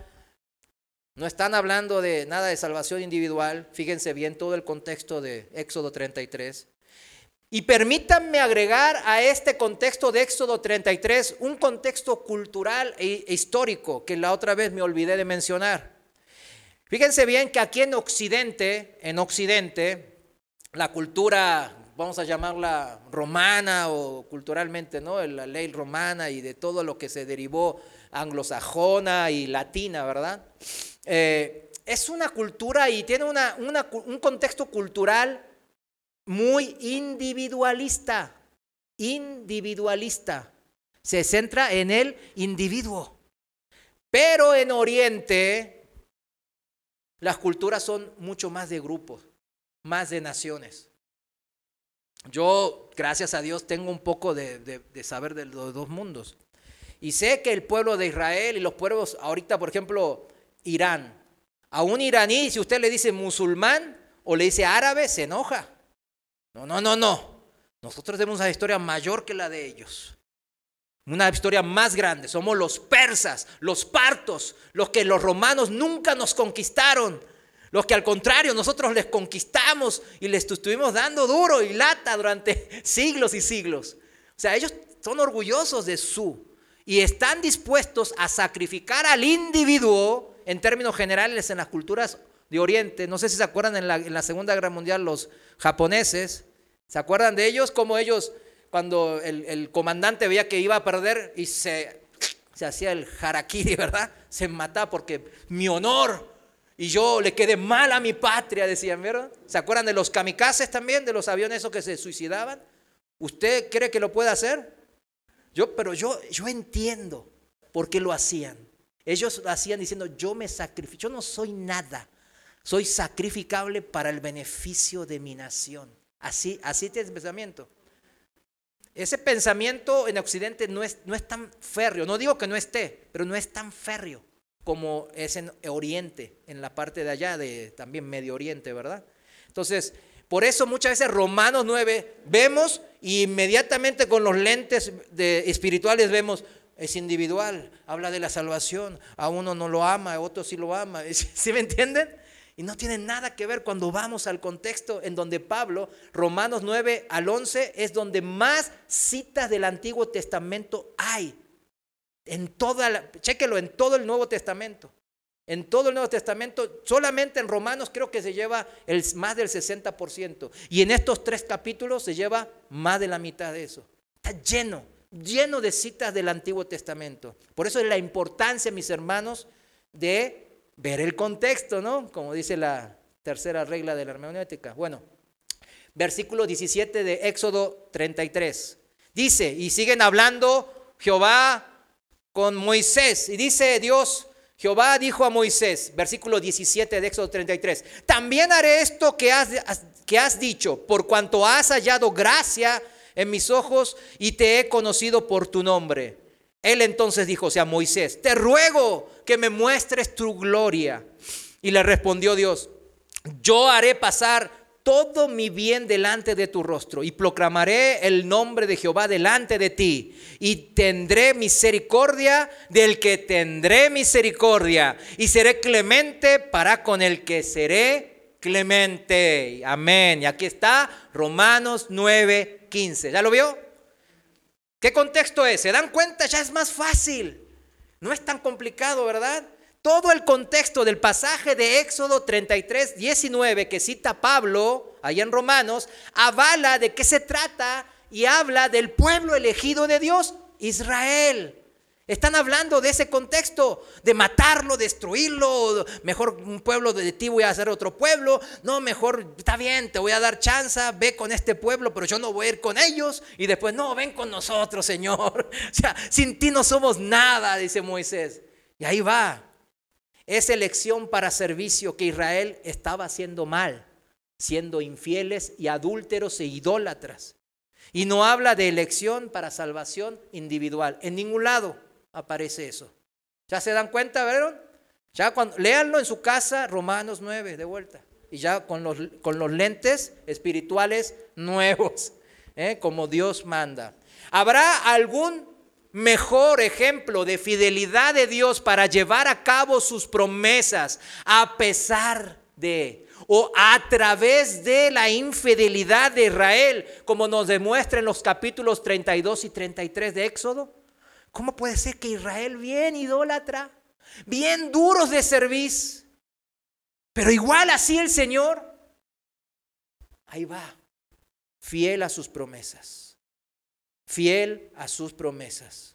No están hablando de nada de salvación individual. Fíjense bien todo el contexto de Éxodo treinta y tres. Y permítanme agregar a este contexto de Éxodo treinta y tres un contexto cultural e histórico que la otra vez me olvidé de mencionar. Fíjense bien que aquí en Occidente, en Occidente, la cultura, vamos a llamarla romana o culturalmente, ¿no? La ley romana y de todo lo que se derivó anglosajona y latina, ¿verdad? Eh, es una cultura y tiene una, una, un contexto cultural muy individualista, individualista. Se centra en el individuo. Pero en Oriente las culturas son mucho más de grupos, más de naciones. Yo, gracias a Dios, tengo un poco de, de, de saber de los dos mundos. Y sé que el pueblo de Israel y los pueblos, ahorita por ejemplo, Irán, a un iraní, si usted le dice musulmán o le dice árabe, se enoja. No, no, no, no. Nosotros tenemos una historia mayor que la de ellos. Una historia más grande. Somos los persas, los partos, los que los romanos nunca nos conquistaron. Los que al contrario nosotros les conquistamos y les estuvimos dando duro y lata durante siglos y siglos. O sea, ellos son orgullosos de su y están dispuestos a sacrificar al individuo en términos generales en las culturas de Oriente. No sé si se acuerdan en la, en la Segunda Guerra Mundial los japoneses. ¿Se acuerdan de ellos? Como ellos, cuando el, el comandante veía que iba a perder y se, se hacía el harakiri, ¿verdad? Se mataba porque mi honor y yo le quedé mal a mi patria, decían, ¿verdad? ¿Se acuerdan de los kamikazes también? De los aviones esos que se suicidaban. ¿Usted cree que lo puede hacer? Yo, pero yo, yo entiendo por qué lo hacían. Ellos lo hacían diciendo, yo me sacrifico, yo no soy nada. Soy sacrificable para el beneficio de mi nación. Así, así tiene ese pensamiento. Ese pensamiento en Occidente no es, no es tan férreo. No digo que no esté, pero no es tan férreo como es en Oriente, en la parte de allá, de también Medio Oriente, ¿verdad? Entonces, por eso muchas veces Romanos nueve vemos y inmediatamente con los lentes de, espirituales vemos, es individual, habla de la salvación, a uno no lo ama, a otro sí lo ama. ¿Sí me entienden? Y no tiene nada que ver cuando vamos al contexto en donde Pablo, Romanos nueve al once, es donde más citas del Antiguo Testamento hay. En toda la, chéquelo, en todo el Nuevo Testamento. En todo el Nuevo Testamento, solamente en Romanos creo que se lleva el, más del sesenta por ciento. Y en estos tres capítulos se lleva más de la mitad de eso. Está lleno, lleno de citas del Antiguo Testamento. Por eso es la importancia, mis hermanos, de ver el contexto, ¿no? Como dice la tercera regla de la hermenéutica. Bueno, versículo diecisiete de Éxodo treinta y tres. Dice, y siguen hablando Jehová con Moisés. Y dice Dios, Jehová dijo a Moisés, versículo diecisiete de Éxodo treinta y tres, también haré esto que has, que has dicho, por cuanto has hallado gracia en mis ojos y te he conocido por tu nombre. Él entonces dijo, o sea, Moisés, te ruego que me muestres tu gloria. Y le respondió Dios, yo haré pasar todo mi bien delante de tu rostro y proclamaré el nombre de Jehová delante de ti y tendré misericordia del que tendré misericordia y seré clemente para con el que seré clemente. Amén. Y aquí está Romanos nueve quince. ¿Ya lo vio? ¿Qué contexto es? ¿Se dan cuenta? Ya es más fácil. No es tan complicado, ¿verdad? Todo el contexto del pasaje de Éxodo treinta y tres, diecinueve que cita Pablo allá en Romanos, avala de qué se trata y habla del pueblo elegido de Dios, Israel. Están hablando de ese contexto, de matarlo, destruirlo, mejor un pueblo de ti voy a hacer otro pueblo, no, mejor está bien, te voy a dar chance, ve con este pueblo, pero yo no voy a ir con ellos, y después no, ven con nosotros, Señor. O sea, sin ti no somos nada, dice Moisés. Y ahí va. Es elección para servicio que Israel estaba haciendo mal, siendo infieles y adúlteros e idólatras. Y no habla de elección para salvación individual. En ningún lado aparece eso. ¿Ya se dan cuenta, vieron? Ya cuando, léanlo en su casa, Romanos nueve, de vuelta. Y ya con los, con los lentes espirituales nuevos, ¿eh? Como Dios manda. ¿Habrá algún mejor ejemplo de fidelidad de Dios para llevar a cabo sus promesas a pesar de o a través de la infidelidad de Israel, como nos demuestra en los capítulos treinta y dos y treinta y tres de Éxodo? ¿Cómo puede ser que Israel, bien idólatra, bien duros de cerviz, pero igual así el Señor, ahí va, fiel a sus promesas? Fiel a sus promesas.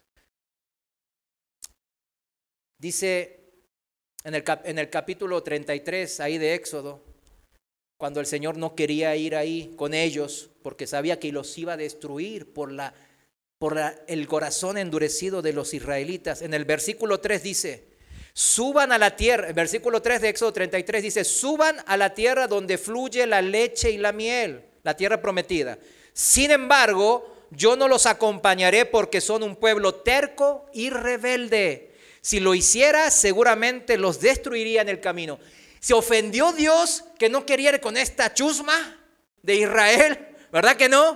Dice en el, cap, en el capítulo treinta y tres ahí de Éxodo, cuando el Señor no quería ir ahí con ellos porque sabía que los iba a destruir por, la, por la, el corazón endurecido de los israelitas. En el versículo tres dice, suban a la tierra, el versículo tres de Éxodo treinta y tres dice, suban a la tierra donde fluye la leche y la miel, la tierra prometida. Sin embargo, yo no los acompañaré porque son un pueblo terco y rebelde. Si lo hiciera, seguramente los destruiría en el camino. ¿Se ofendió Dios que no quería ir con esta chusma de Israel? ¿Verdad que no?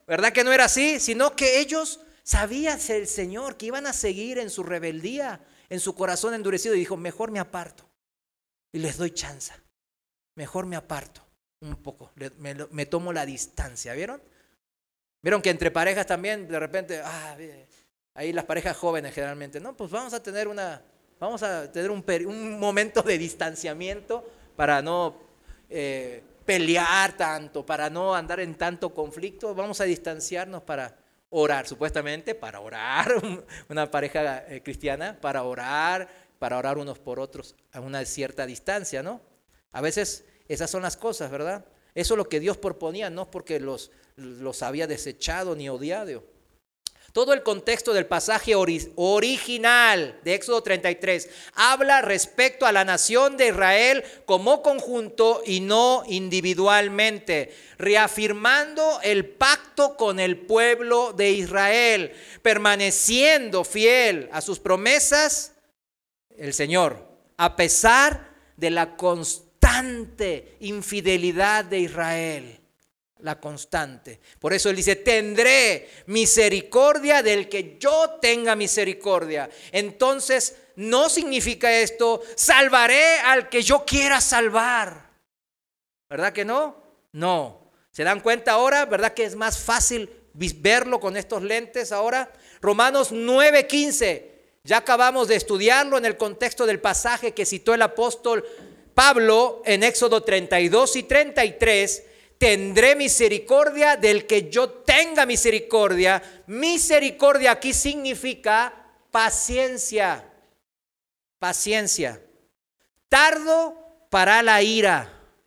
¿verdad que no era así? Sino que ellos sabían el Señor, que iban a seguir en su rebeldía, en su corazón endurecido. Y dijo, mejor me aparto y les doy chance. Mejor me aparto un poco, me, me tomo la distancia, ¿vieron? ¿Vieron que entre parejas también de repente, ah, ahí las parejas jóvenes generalmente, no, pues vamos a tener una, vamos a tener un, un momento de distanciamiento para no eh, pelear tanto, para no andar en tanto conflicto, vamos a distanciarnos para orar, supuestamente para orar, una pareja eh, cristiana, para orar, para orar unos por otros a una cierta distancia, ¿no? A veces esas son las cosas, ¿verdad? Eso es lo que Dios proponía, no porque los, los había desechado ni odiado. Todo el contexto del pasaje ori- original de Éxodo treinta y tres habla respecto a la nación de Israel como conjunto y no individualmente, reafirmando el pacto con el pueblo de Israel, permaneciendo fiel a sus promesas, el Señor, a pesar de la constante infidelidad de Israel. La constante. Por eso él dice, tendré misericordia del que yo tenga misericordia. Entonces, no significa esto, salvaré al que yo quiera salvar. ¿Verdad que no? No. ¿Se dan cuenta ahora? ¿Verdad que es más fácil verlo con estos lentes ahora? Romanos nueve quince. Ya acabamos de estudiarlo en el contexto del pasaje que citó el apóstol Pablo en Éxodo treinta y dos y treinta y tres. Tendré misericordia del que yo tenga misericordia. Misericordia aquí significa paciencia. Paciencia. Tardo para la ira.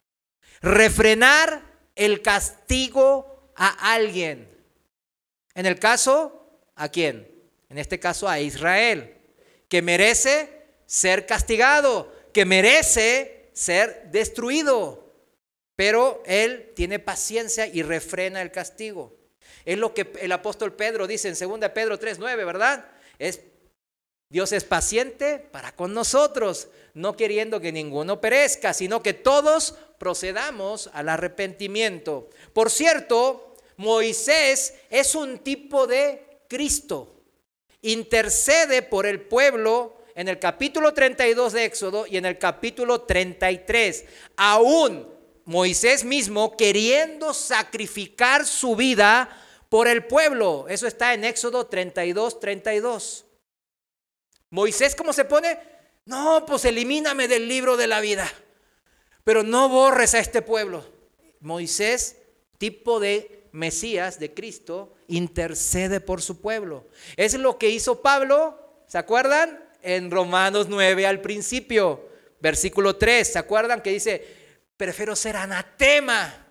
Refrenar el castigo a alguien. En el caso, ¿a quién? En este caso a Israel, que merece ser castigado, que merece ser destruido. Pero él tiene paciencia y refrena el castigo. Es lo que el apóstol Pedro dice en segunda Pedro tres nueve, ¿verdad? Es, Dios es paciente para con nosotros, no queriendo que ninguno perezca, sino que todos procedamos al arrepentimiento. Por cierto, Moisés es un tipo de Cristo. Intercede por el pueblo en el capítulo treinta y dos de Éxodo y en el capítulo treinta y tres. Aún Moisés mismo queriendo sacrificar su vida por el pueblo. Eso está en Éxodo treinta y dos, treinta y dos. Moisés, ¿cómo se pone? No, pues elimíname del libro de la vida, pero no borres a este pueblo. Moisés, tipo de Mesías, de Cristo, intercede por su pueblo. Es lo que hizo Pablo, ¿se acuerdan? En Romanos nueve al principio, versículo tres, ¿se acuerdan? Que dice, prefiero ser anatema,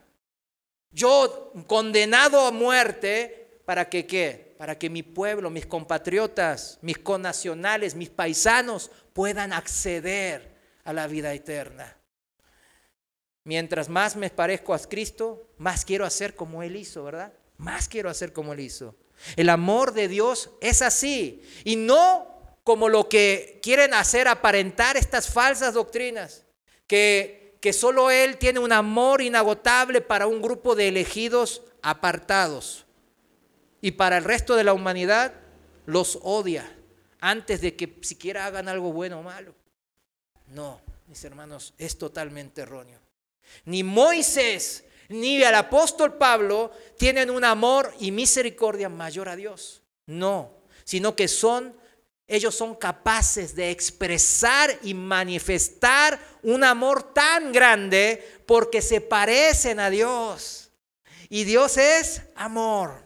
yo condenado a muerte, ¿para que qué? Para que mi pueblo, mis compatriotas, mis connacionales, mis paisanos puedan acceder a la vida eterna. Mientras más me parezco a Cristo, más quiero hacer como Él hizo, ¿verdad? Más quiero hacer como Él hizo. El amor de Dios es así, y no como lo que quieren hacer aparentar estas falsas doctrinas, que que solo Él tiene un amor inagotable para un grupo de elegidos apartados y para el resto de la humanidad los odia antes de que siquiera hagan algo bueno o malo. No, mis hermanos, es totalmente erróneo. Ni Moisés ni el apóstol Pablo tienen un amor y misericordia mayor a Dios. No, sino que son Ellos son capaces de expresar y manifestar un amor tan grande porque se parecen a Dios. Y Dios es amor.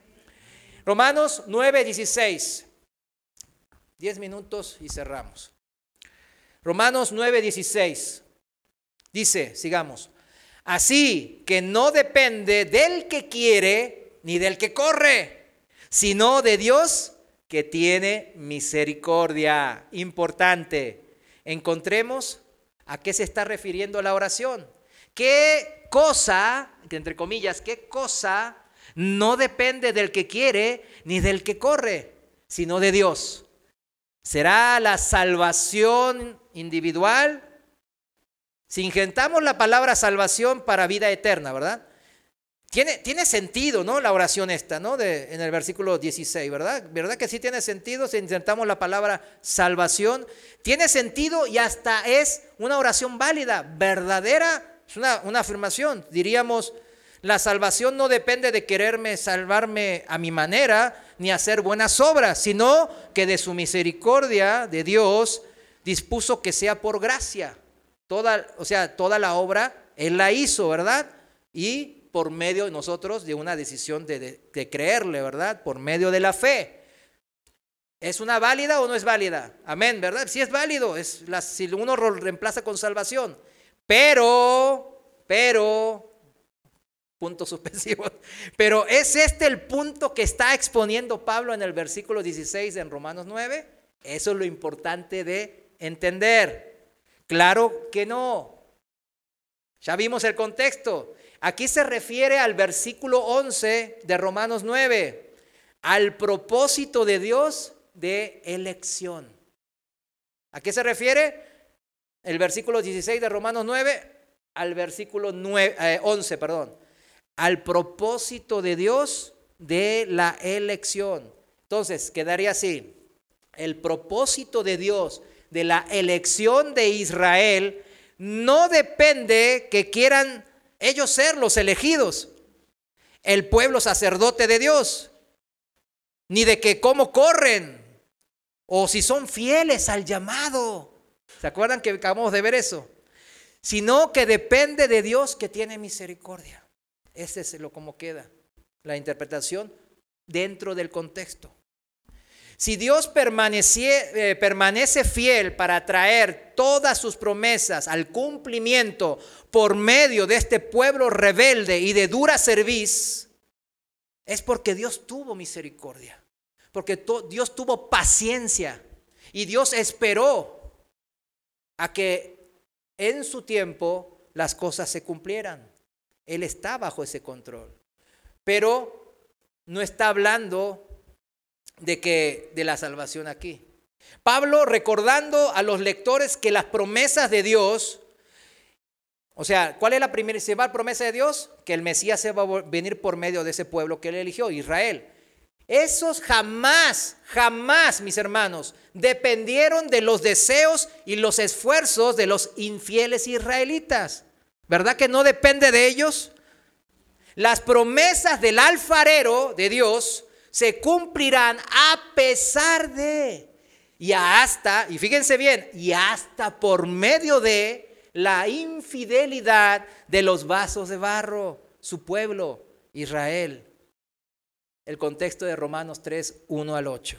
Romanos nueve dieciséis. Diez minutos y cerramos. Romanos nueve dieciséis. Dice, sigamos. Así que no depende del que quiere ni del que corre, sino de Dios que tiene misericordia. Importante. Encontremos a qué se está refiriendo la oración. ¿Qué cosa, entre comillas, qué cosa no depende del que quiere ni del que corre, sino de Dios? ¿Será la salvación individual? Si ingentamos la palabra salvación para vida eterna, ¿verdad? Tiene, tiene sentido, ¿no? La oración esta, ¿no? De, en el versículo dieciséis, ¿verdad? ¿Verdad que sí tiene sentido? Si intentamos la palabra salvación, tiene sentido y hasta es una oración válida, verdadera, es una, una afirmación. Diríamos, la salvación no depende de quererme salvarme a mi manera, ni hacer buenas obras, sino que de su misericordia, de Dios, dispuso que sea por gracia. Toda, o sea, toda la obra Él la hizo, ¿verdad? Y por medio de nosotros de una decisión de, de, de creerle, ¿verdad? Por medio de la fe. ¿Es una válida o no es válida? Amén, ¿verdad? Sí es válido, es la, si uno lo reemplaza con salvación. Pero, pero, puntos suspensivos. Pero ¿es este el punto que está exponiendo Pablo en el versículo dieciséis en Romanos nueve? Eso es lo importante de entender. Claro que no. Ya vimos el contexto. Aquí se refiere al versículo once de Romanos nueve, al propósito de Dios de elección. ¿A qué se refiere? El versículo dieciséis de Romanos nueve al versículo nueve, eh, once, perdón. Al propósito de Dios de la elección. Entonces, quedaría así. El propósito de Dios de la elección de Israel no depende que quieran ellos ser los elegidos, el pueblo sacerdote de Dios, ni de que cómo corren o si son fieles al llamado. ¿Se acuerdan que acabamos de ver eso? Sino que depende de Dios que tiene misericordia. Ese es lo como queda la interpretación dentro del contexto. Si Dios permanece, eh, permanece fiel para traer todas sus promesas al cumplimiento por medio de este pueblo rebelde y de dura cerviz, es porque Dios tuvo misericordia, porque to- Dios tuvo paciencia y Dios esperó a que en su tiempo las cosas se cumplieran. Él está bajo ese control, pero no está hablando de que de la salvación aquí. Pablo recordando a los lectores que las promesas de Dios, o sea, ¿cuál es la principal promesa de Dios? Que el Mesías se va a venir por medio de ese pueblo que él eligió, Israel. Esos jamás, jamás, mis hermanos, dependieron de los deseos y los esfuerzos de los infieles israelitas. ¿Verdad que no depende de ellos? Las promesas del alfarero de Dios se cumplirán a pesar de, y hasta, y fíjense bien, y hasta por medio de la infidelidad de los vasos de barro, su pueblo, Israel. El contexto de Romanos tres, uno al ocho.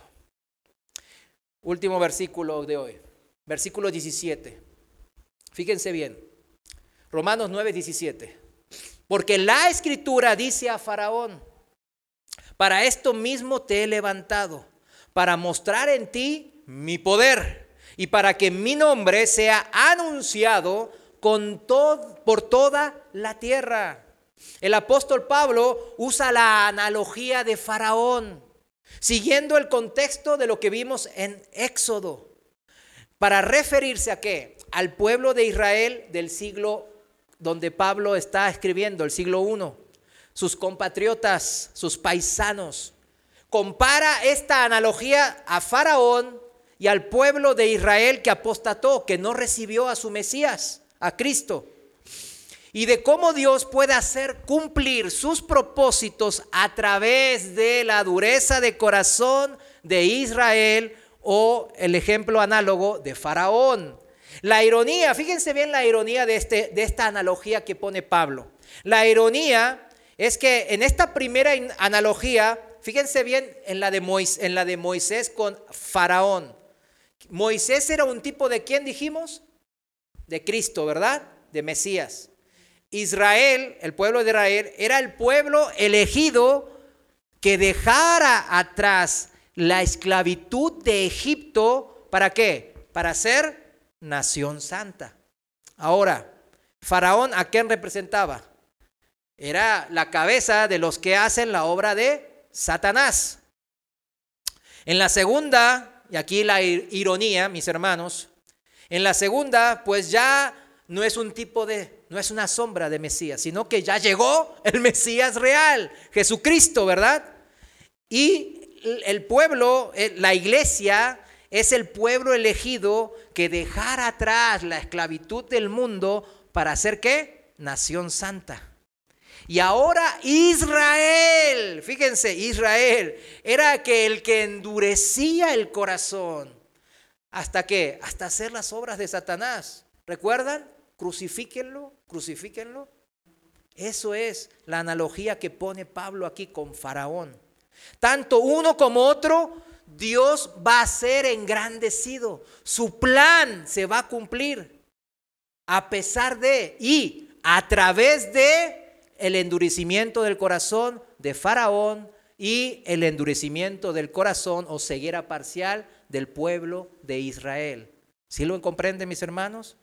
Último versículo de hoy, versículo diecisiete. Fíjense bien, Romanos nueve, diecisiete. Porque la Escritura dice a Faraón: para esto mismo te he levantado, para mostrar en ti mi poder y para que mi nombre sea anunciado con todo, por toda la tierra. El apóstol Pablo usa la analogía de Faraón, siguiendo el contexto de lo que vimos en Éxodo, para referirse a qué? Al pueblo de Israel del siglo donde Pablo está escribiendo, el siglo primero. Sus compatriotas, sus paisanos. Compara esta analogía a Faraón y al pueblo de Israel que apostató, que no recibió a su Mesías, a Cristo. Y de cómo Dios puede hacer cumplir sus propósitos a través de la dureza de corazón de Israel o el ejemplo análogo de Faraón. La ironía, fíjense bien la ironía de, este, de esta analogía que pone Pablo. La ironía es que en esta primera analogía, fíjense bien en la de Moisés, en la de Moisés con Faraón. Moisés era un tipo de ¿quién dijimos? De Cristo, ¿verdad? De Mesías. Israel, el pueblo de Israel, era el pueblo elegido que dejara atrás la esclavitud de Egipto. ¿Para qué? Para ser nación santa. Ahora, Faraón, ¿a quién representaba? Era la cabeza de los que hacen la obra de Satanás. En la segunda, y aquí la ironía, mis hermanos, en la segunda, pues ya no es un tipo de, no es una sombra de Mesías, sino que ya llegó el Mesías real, Jesucristo, ¿verdad? Y el pueblo, la iglesia, es el pueblo elegido que dejara atrás la esclavitud del mundo para hacer ¿qué? Nación santa. Y ahora Israel, fíjense, Israel era que el que endurecía el corazón. ¿Hasta qué? Hasta hacer las obras de Satanás. ¿Recuerdan? Crucifíquenlo, crucifíquenlo. Eso es la analogía que pone Pablo aquí con Faraón. Tanto uno como otro, Dios va a ser engrandecido. Su plan se va a cumplir a pesar de y a través de el endurecimiento del corazón de Faraón y el endurecimiento del corazón o ceguera parcial del pueblo de Israel. ¿Sí lo comprenden, mis hermanos?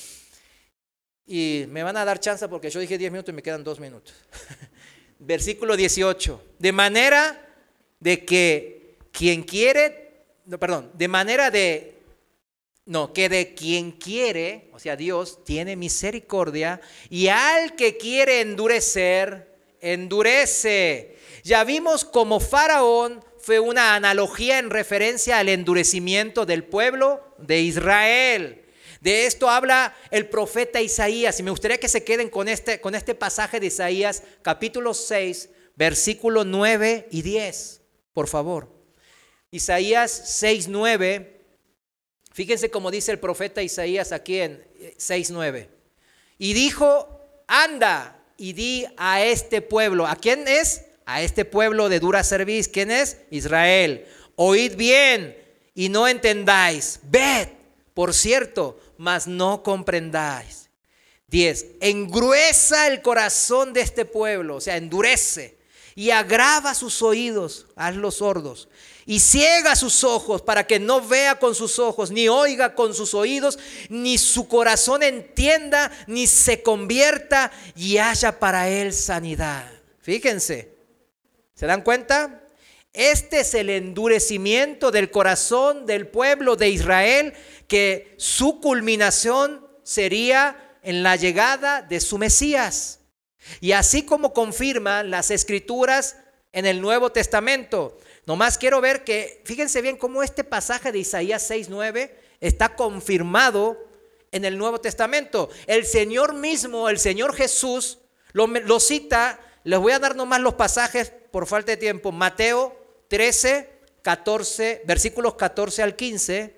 Y me van a dar chance porque yo dije diez minutos y me quedan dos minutos. Versículo dieciocho. De manera de que quien quiere, no, perdón, de manera de, no, que de quien quiere, o sea, Dios tiene misericordia y al que quiere endurecer, endurece. Ya vimos como Faraón fue una analogía en referencia al endurecimiento del pueblo de Israel. De esto habla el profeta Isaías y me gustaría que se queden con este, con este pasaje de Isaías capítulo seis, versículos nueve y diez, por favor. Isaías seis, nueve. Fíjense cómo dice el profeta Isaías aquí en seis, nueve. Y dijo, anda y di a este pueblo. ¿A quién es? A este pueblo de dura cerviz. ¿Quién es? Israel. Oíd bien y no entendáis. Ved, por cierto, mas no comprendáis. diez. Engruesa el corazón de este pueblo, o sea, endurece. Y agrava sus oídos, hazlos sordos. Y ciega sus ojos para que no vea con sus ojos, ni oiga con sus oídos, ni su corazón entienda, ni se convierta y haya para él sanidad. Fíjense, ¿se dan cuenta? Este es el endurecimiento del corazón del pueblo de Israel, que su culminación sería en la llegada de su Mesías. Y así como confirman las escrituras en el Nuevo Testamento. Nomás quiero ver que, fíjense bien cómo este pasaje de Isaías seis, nueve está confirmado en el Nuevo Testamento. El Señor mismo, el Señor Jesús, lo, lo cita. Les voy a dar nomás los pasajes por falta de tiempo. Mateo trece, catorce, versículos catorce al quince.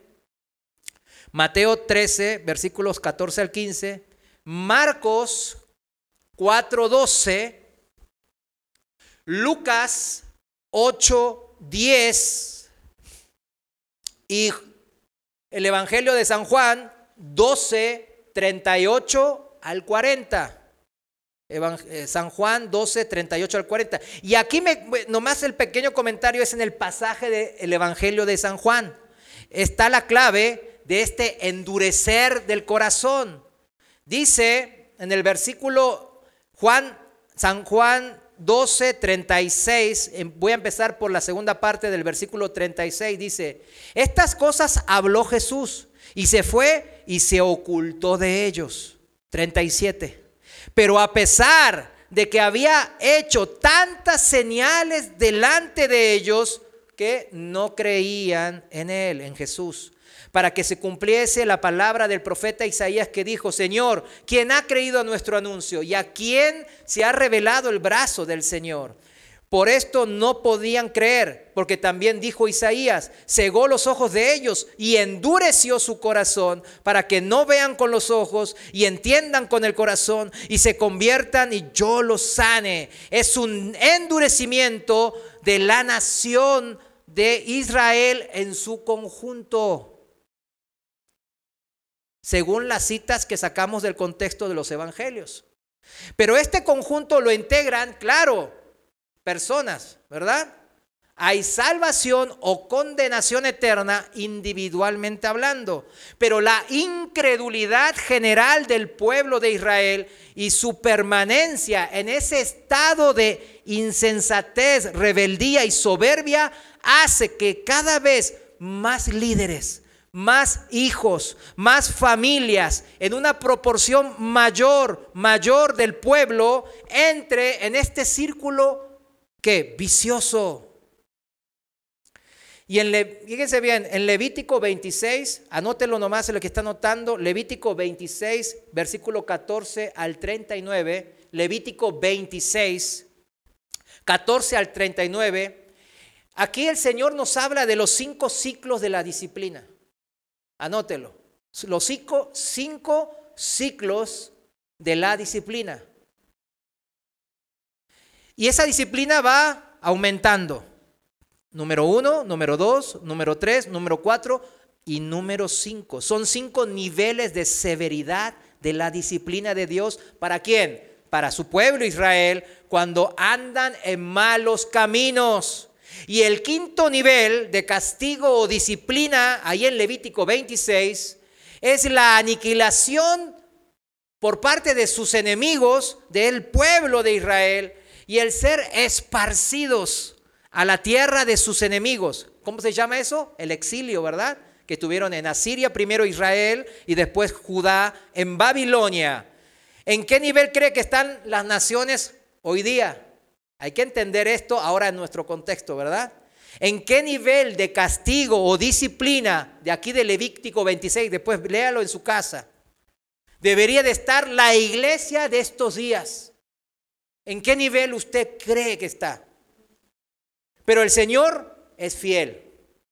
Mateo trece, versículos catorce al quince. Marcos cuatro, doce. Lucas ocho, diez. Y el Evangelio de San Juan doce, treinta y ocho al cuarenta. San Juan doce, treinta y ocho al cuarenta. Y aquí me, nomás el pequeño comentario es en el pasaje del Evangelio de San Juan. Está la clave de este endurecer del corazón. Dice en el versículo Juan, San Juan doce, treinta y seis, voy a empezar por la segunda parte del versículo treinta y seis, dice, estas cosas habló Jesús y se fue y se ocultó de ellos. treinta y siete. Pero a pesar de que había hecho tantas señales delante de ellos, que no creían en él, en Jesús, para que se cumpliese la palabra del profeta Isaías que dijo, Señor, ¿quién ha creído a nuestro anuncio? ¿Y a quién se ha revelado el brazo del Señor? Por esto no podían creer, porque también dijo Isaías, cegó los ojos de ellos y endureció su corazón para que no vean con los ojos y entiendan con el corazón y se conviertan y yo los sane. Es un endurecimiento de la nación de Israel en su conjunto, según las citas que sacamos del contexto de los evangelios. Pero este conjunto lo integran, claro, personas, ¿verdad? Hay salvación o condenación eterna individualmente hablando, pero la incredulidad general del pueblo de Israel y su permanencia en ese estado de insensatez, rebeldía y soberbia hace que cada vez más líderes, más hijos, más familias, en una proporción mayor, mayor del pueblo, entre en este círculo ¿qué? Vicioso. Y en Le, fíjense bien, en Levítico veintiséis, anótenlo nomás en lo que está anotando, Levítico veintiséis, versículo catorce al treinta y nueve, Levítico veintiséis, catorce al treinta y nueve, aquí el Señor nos habla de los cinco ciclos de la disciplina. Anótelo, los cinco, cinco ciclos de la disciplina. Y esa disciplina va aumentando. Número uno, número dos, número tres, número cuatro y número cinco. Son cinco niveles de severidad de la disciplina de Dios. ¿Para quién? Para su pueblo Israel, cuando andan en malos caminos. Y el quinto nivel de castigo o disciplina, ahí en Levítico veintiséis, es la aniquilación por parte de sus enemigos, del pueblo de Israel, y el ser esparcidos a la tierra de sus enemigos. ¿Cómo se llama eso? El exilio, ¿verdad? Que tuvieron en Asiria, primero Israel y después Judá en Babilonia. ¿En qué nivel cree que están las naciones hoy día? Hay que entender esto ahora en nuestro contexto, ¿verdad? ¿En qué nivel de castigo o disciplina de aquí de Levítico veintiséis, después léalo en su casa, debería de estar la iglesia de estos días? ¿En qué nivel usted cree que está? Pero el Señor es fiel,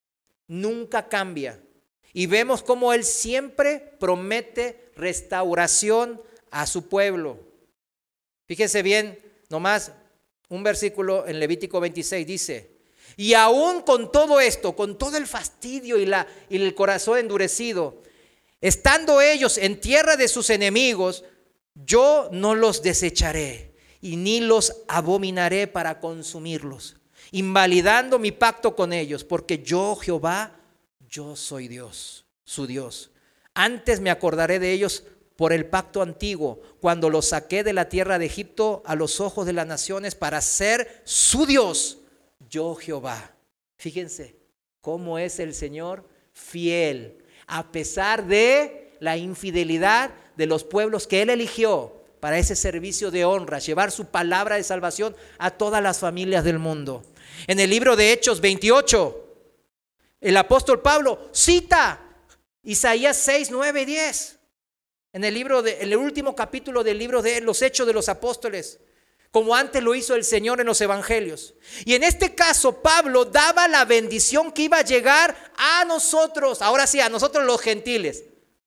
nunca cambia. Y vemos cómo Él siempre promete restauración a su pueblo. Fíjense bien, nomás un versículo en Levítico veintiséis dice: y aún con todo esto, con todo el fastidio y, la, y el corazón endurecido, estando ellos en tierra de sus enemigos, yo no los desecharé y ni los abominaré para consumirlos, invalidando mi pacto con ellos, porque yo, Jehová, yo soy Dios, su Dios. Antes me acordaré de ellos por el pacto antiguo, cuando los saqué de la tierra de Egipto a los ojos de las naciones para ser su Dios, yo Jehová. Fíjense cómo es el Señor fiel, a pesar de la infidelidad de los pueblos que Él eligió para ese servicio de honra, llevar su palabra de salvación a todas las familias del mundo. En el libro de Hechos veintiocho, el apóstol Pablo cita Isaías seis, nueve y diez. En el libro de, en el último capítulo del libro de los Hechos de los Apóstoles, como antes lo hizo el Señor en los evangelios. Y en este caso Pablo daba la bendición que iba a llegar a nosotros, ahora sí, a nosotros los gentiles,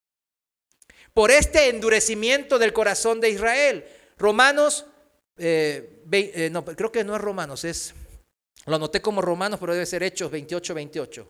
por este endurecimiento del corazón de Israel. Romanos, eh, ve, eh, no, creo que no es Romanos, es, lo anoté como Romanos, pero debe ser Hechos veintiocho, veintiocho.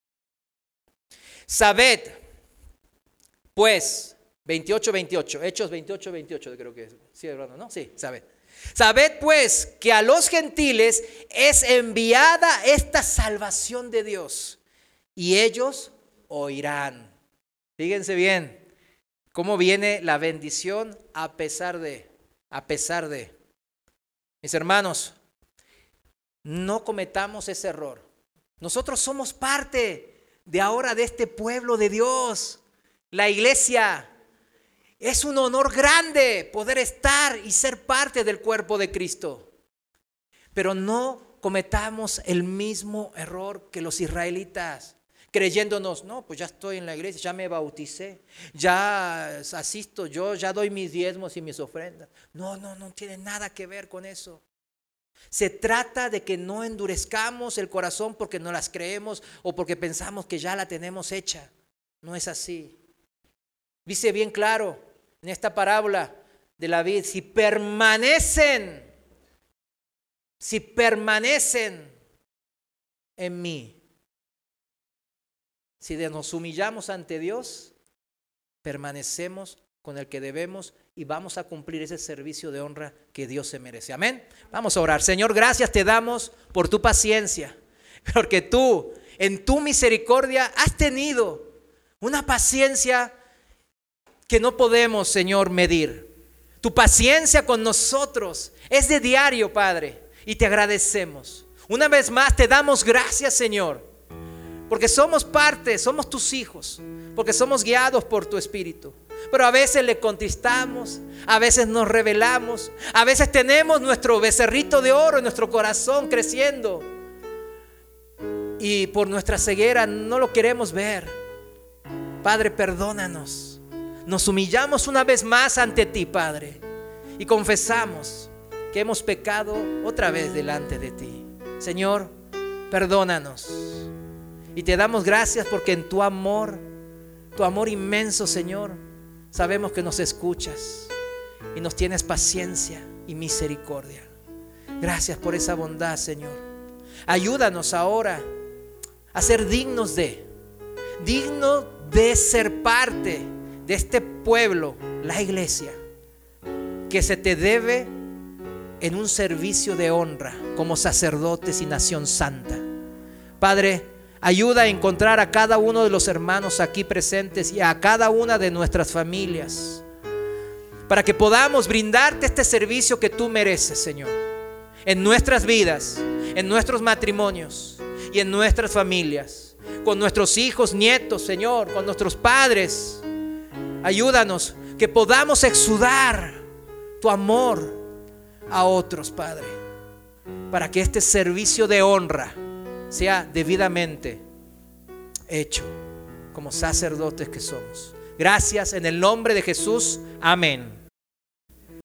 Sabed, pues, veintiocho, veintiocho, Hechos veintiocho, veintiocho, creo que es, sí, hermano, ¿no? Sí, sabed. Sabed, pues, que a los gentiles es enviada esta salvación de Dios, y ellos oirán. Fíjense bien cómo viene la bendición a pesar de, a pesar de. Mis hermanos, no cometamos ese error. Nosotros somos parte de ahora de este pueblo de Dios, la iglesia. Es un honor grande poder estar y ser parte del cuerpo de Cristo. Pero no cometamos el mismo error que los israelitas, creyéndonos, no, pues ya estoy en la iglesia, ya me bauticé, ya asisto, yo ya doy mis diezmos y mis ofrendas. No, no, no tiene nada que ver con eso. Se trata de que no endurezcamos el corazón porque no las creemos o porque pensamos que ya la tenemos hecha. No es así. Dice bien claro en esta parábola de la vid, si permanecen, si permanecen en mí, si nos humillamos ante Dios, permanecemos con el que debemos y vamos a cumplir ese servicio de honra que Dios se merece. Amén. Vamos a orar. Señor, gracias te damos por tu paciencia, porque tú en tu misericordia has tenido una paciencia que no podemos, Señor, medir. Tu paciencia con nosotros es de diario, Padre, y te agradecemos. Una vez más te damos gracias, Señor, porque somos parte, somos tus hijos, porque somos guiados por tu Espíritu. Pero a veces le contristamos, a veces nos rebelamos, a veces tenemos nuestro becerrito de oro en nuestro corazón creciendo y por nuestra ceguera no lo queremos ver. Padre, perdónanos. Nos humillamos una vez más ante ti, Padre, y confesamos que hemos pecado otra vez delante de ti. Señor, perdónanos. Y te damos gracias porque en tu amor, tu amor inmenso, Señor, sabemos que nos escuchas y nos tienes paciencia y misericordia. Gracias por esa bondad, Señor. Ayúdanos ahora a ser dignos de, dignos de ser parte de este pueblo, la iglesia, que se te debe en un servicio de honra como sacerdotes y nación santa. Padre, ayuda a encontrar a cada uno de los hermanos aquí presentes y a cada una de nuestras familias, para que podamos brindarte este servicio que tú mereces, Señor, en nuestras vidas, en nuestros matrimonios y en nuestras familias, con nuestros hijos, nietos, Señor, con nuestros padres. Ayúdanos que podamos exudar tu amor a otros, Padre, para que este servicio de honra sea debidamente hecho como sacerdotes que somos. Gracias en el nombre de Jesús. Amén.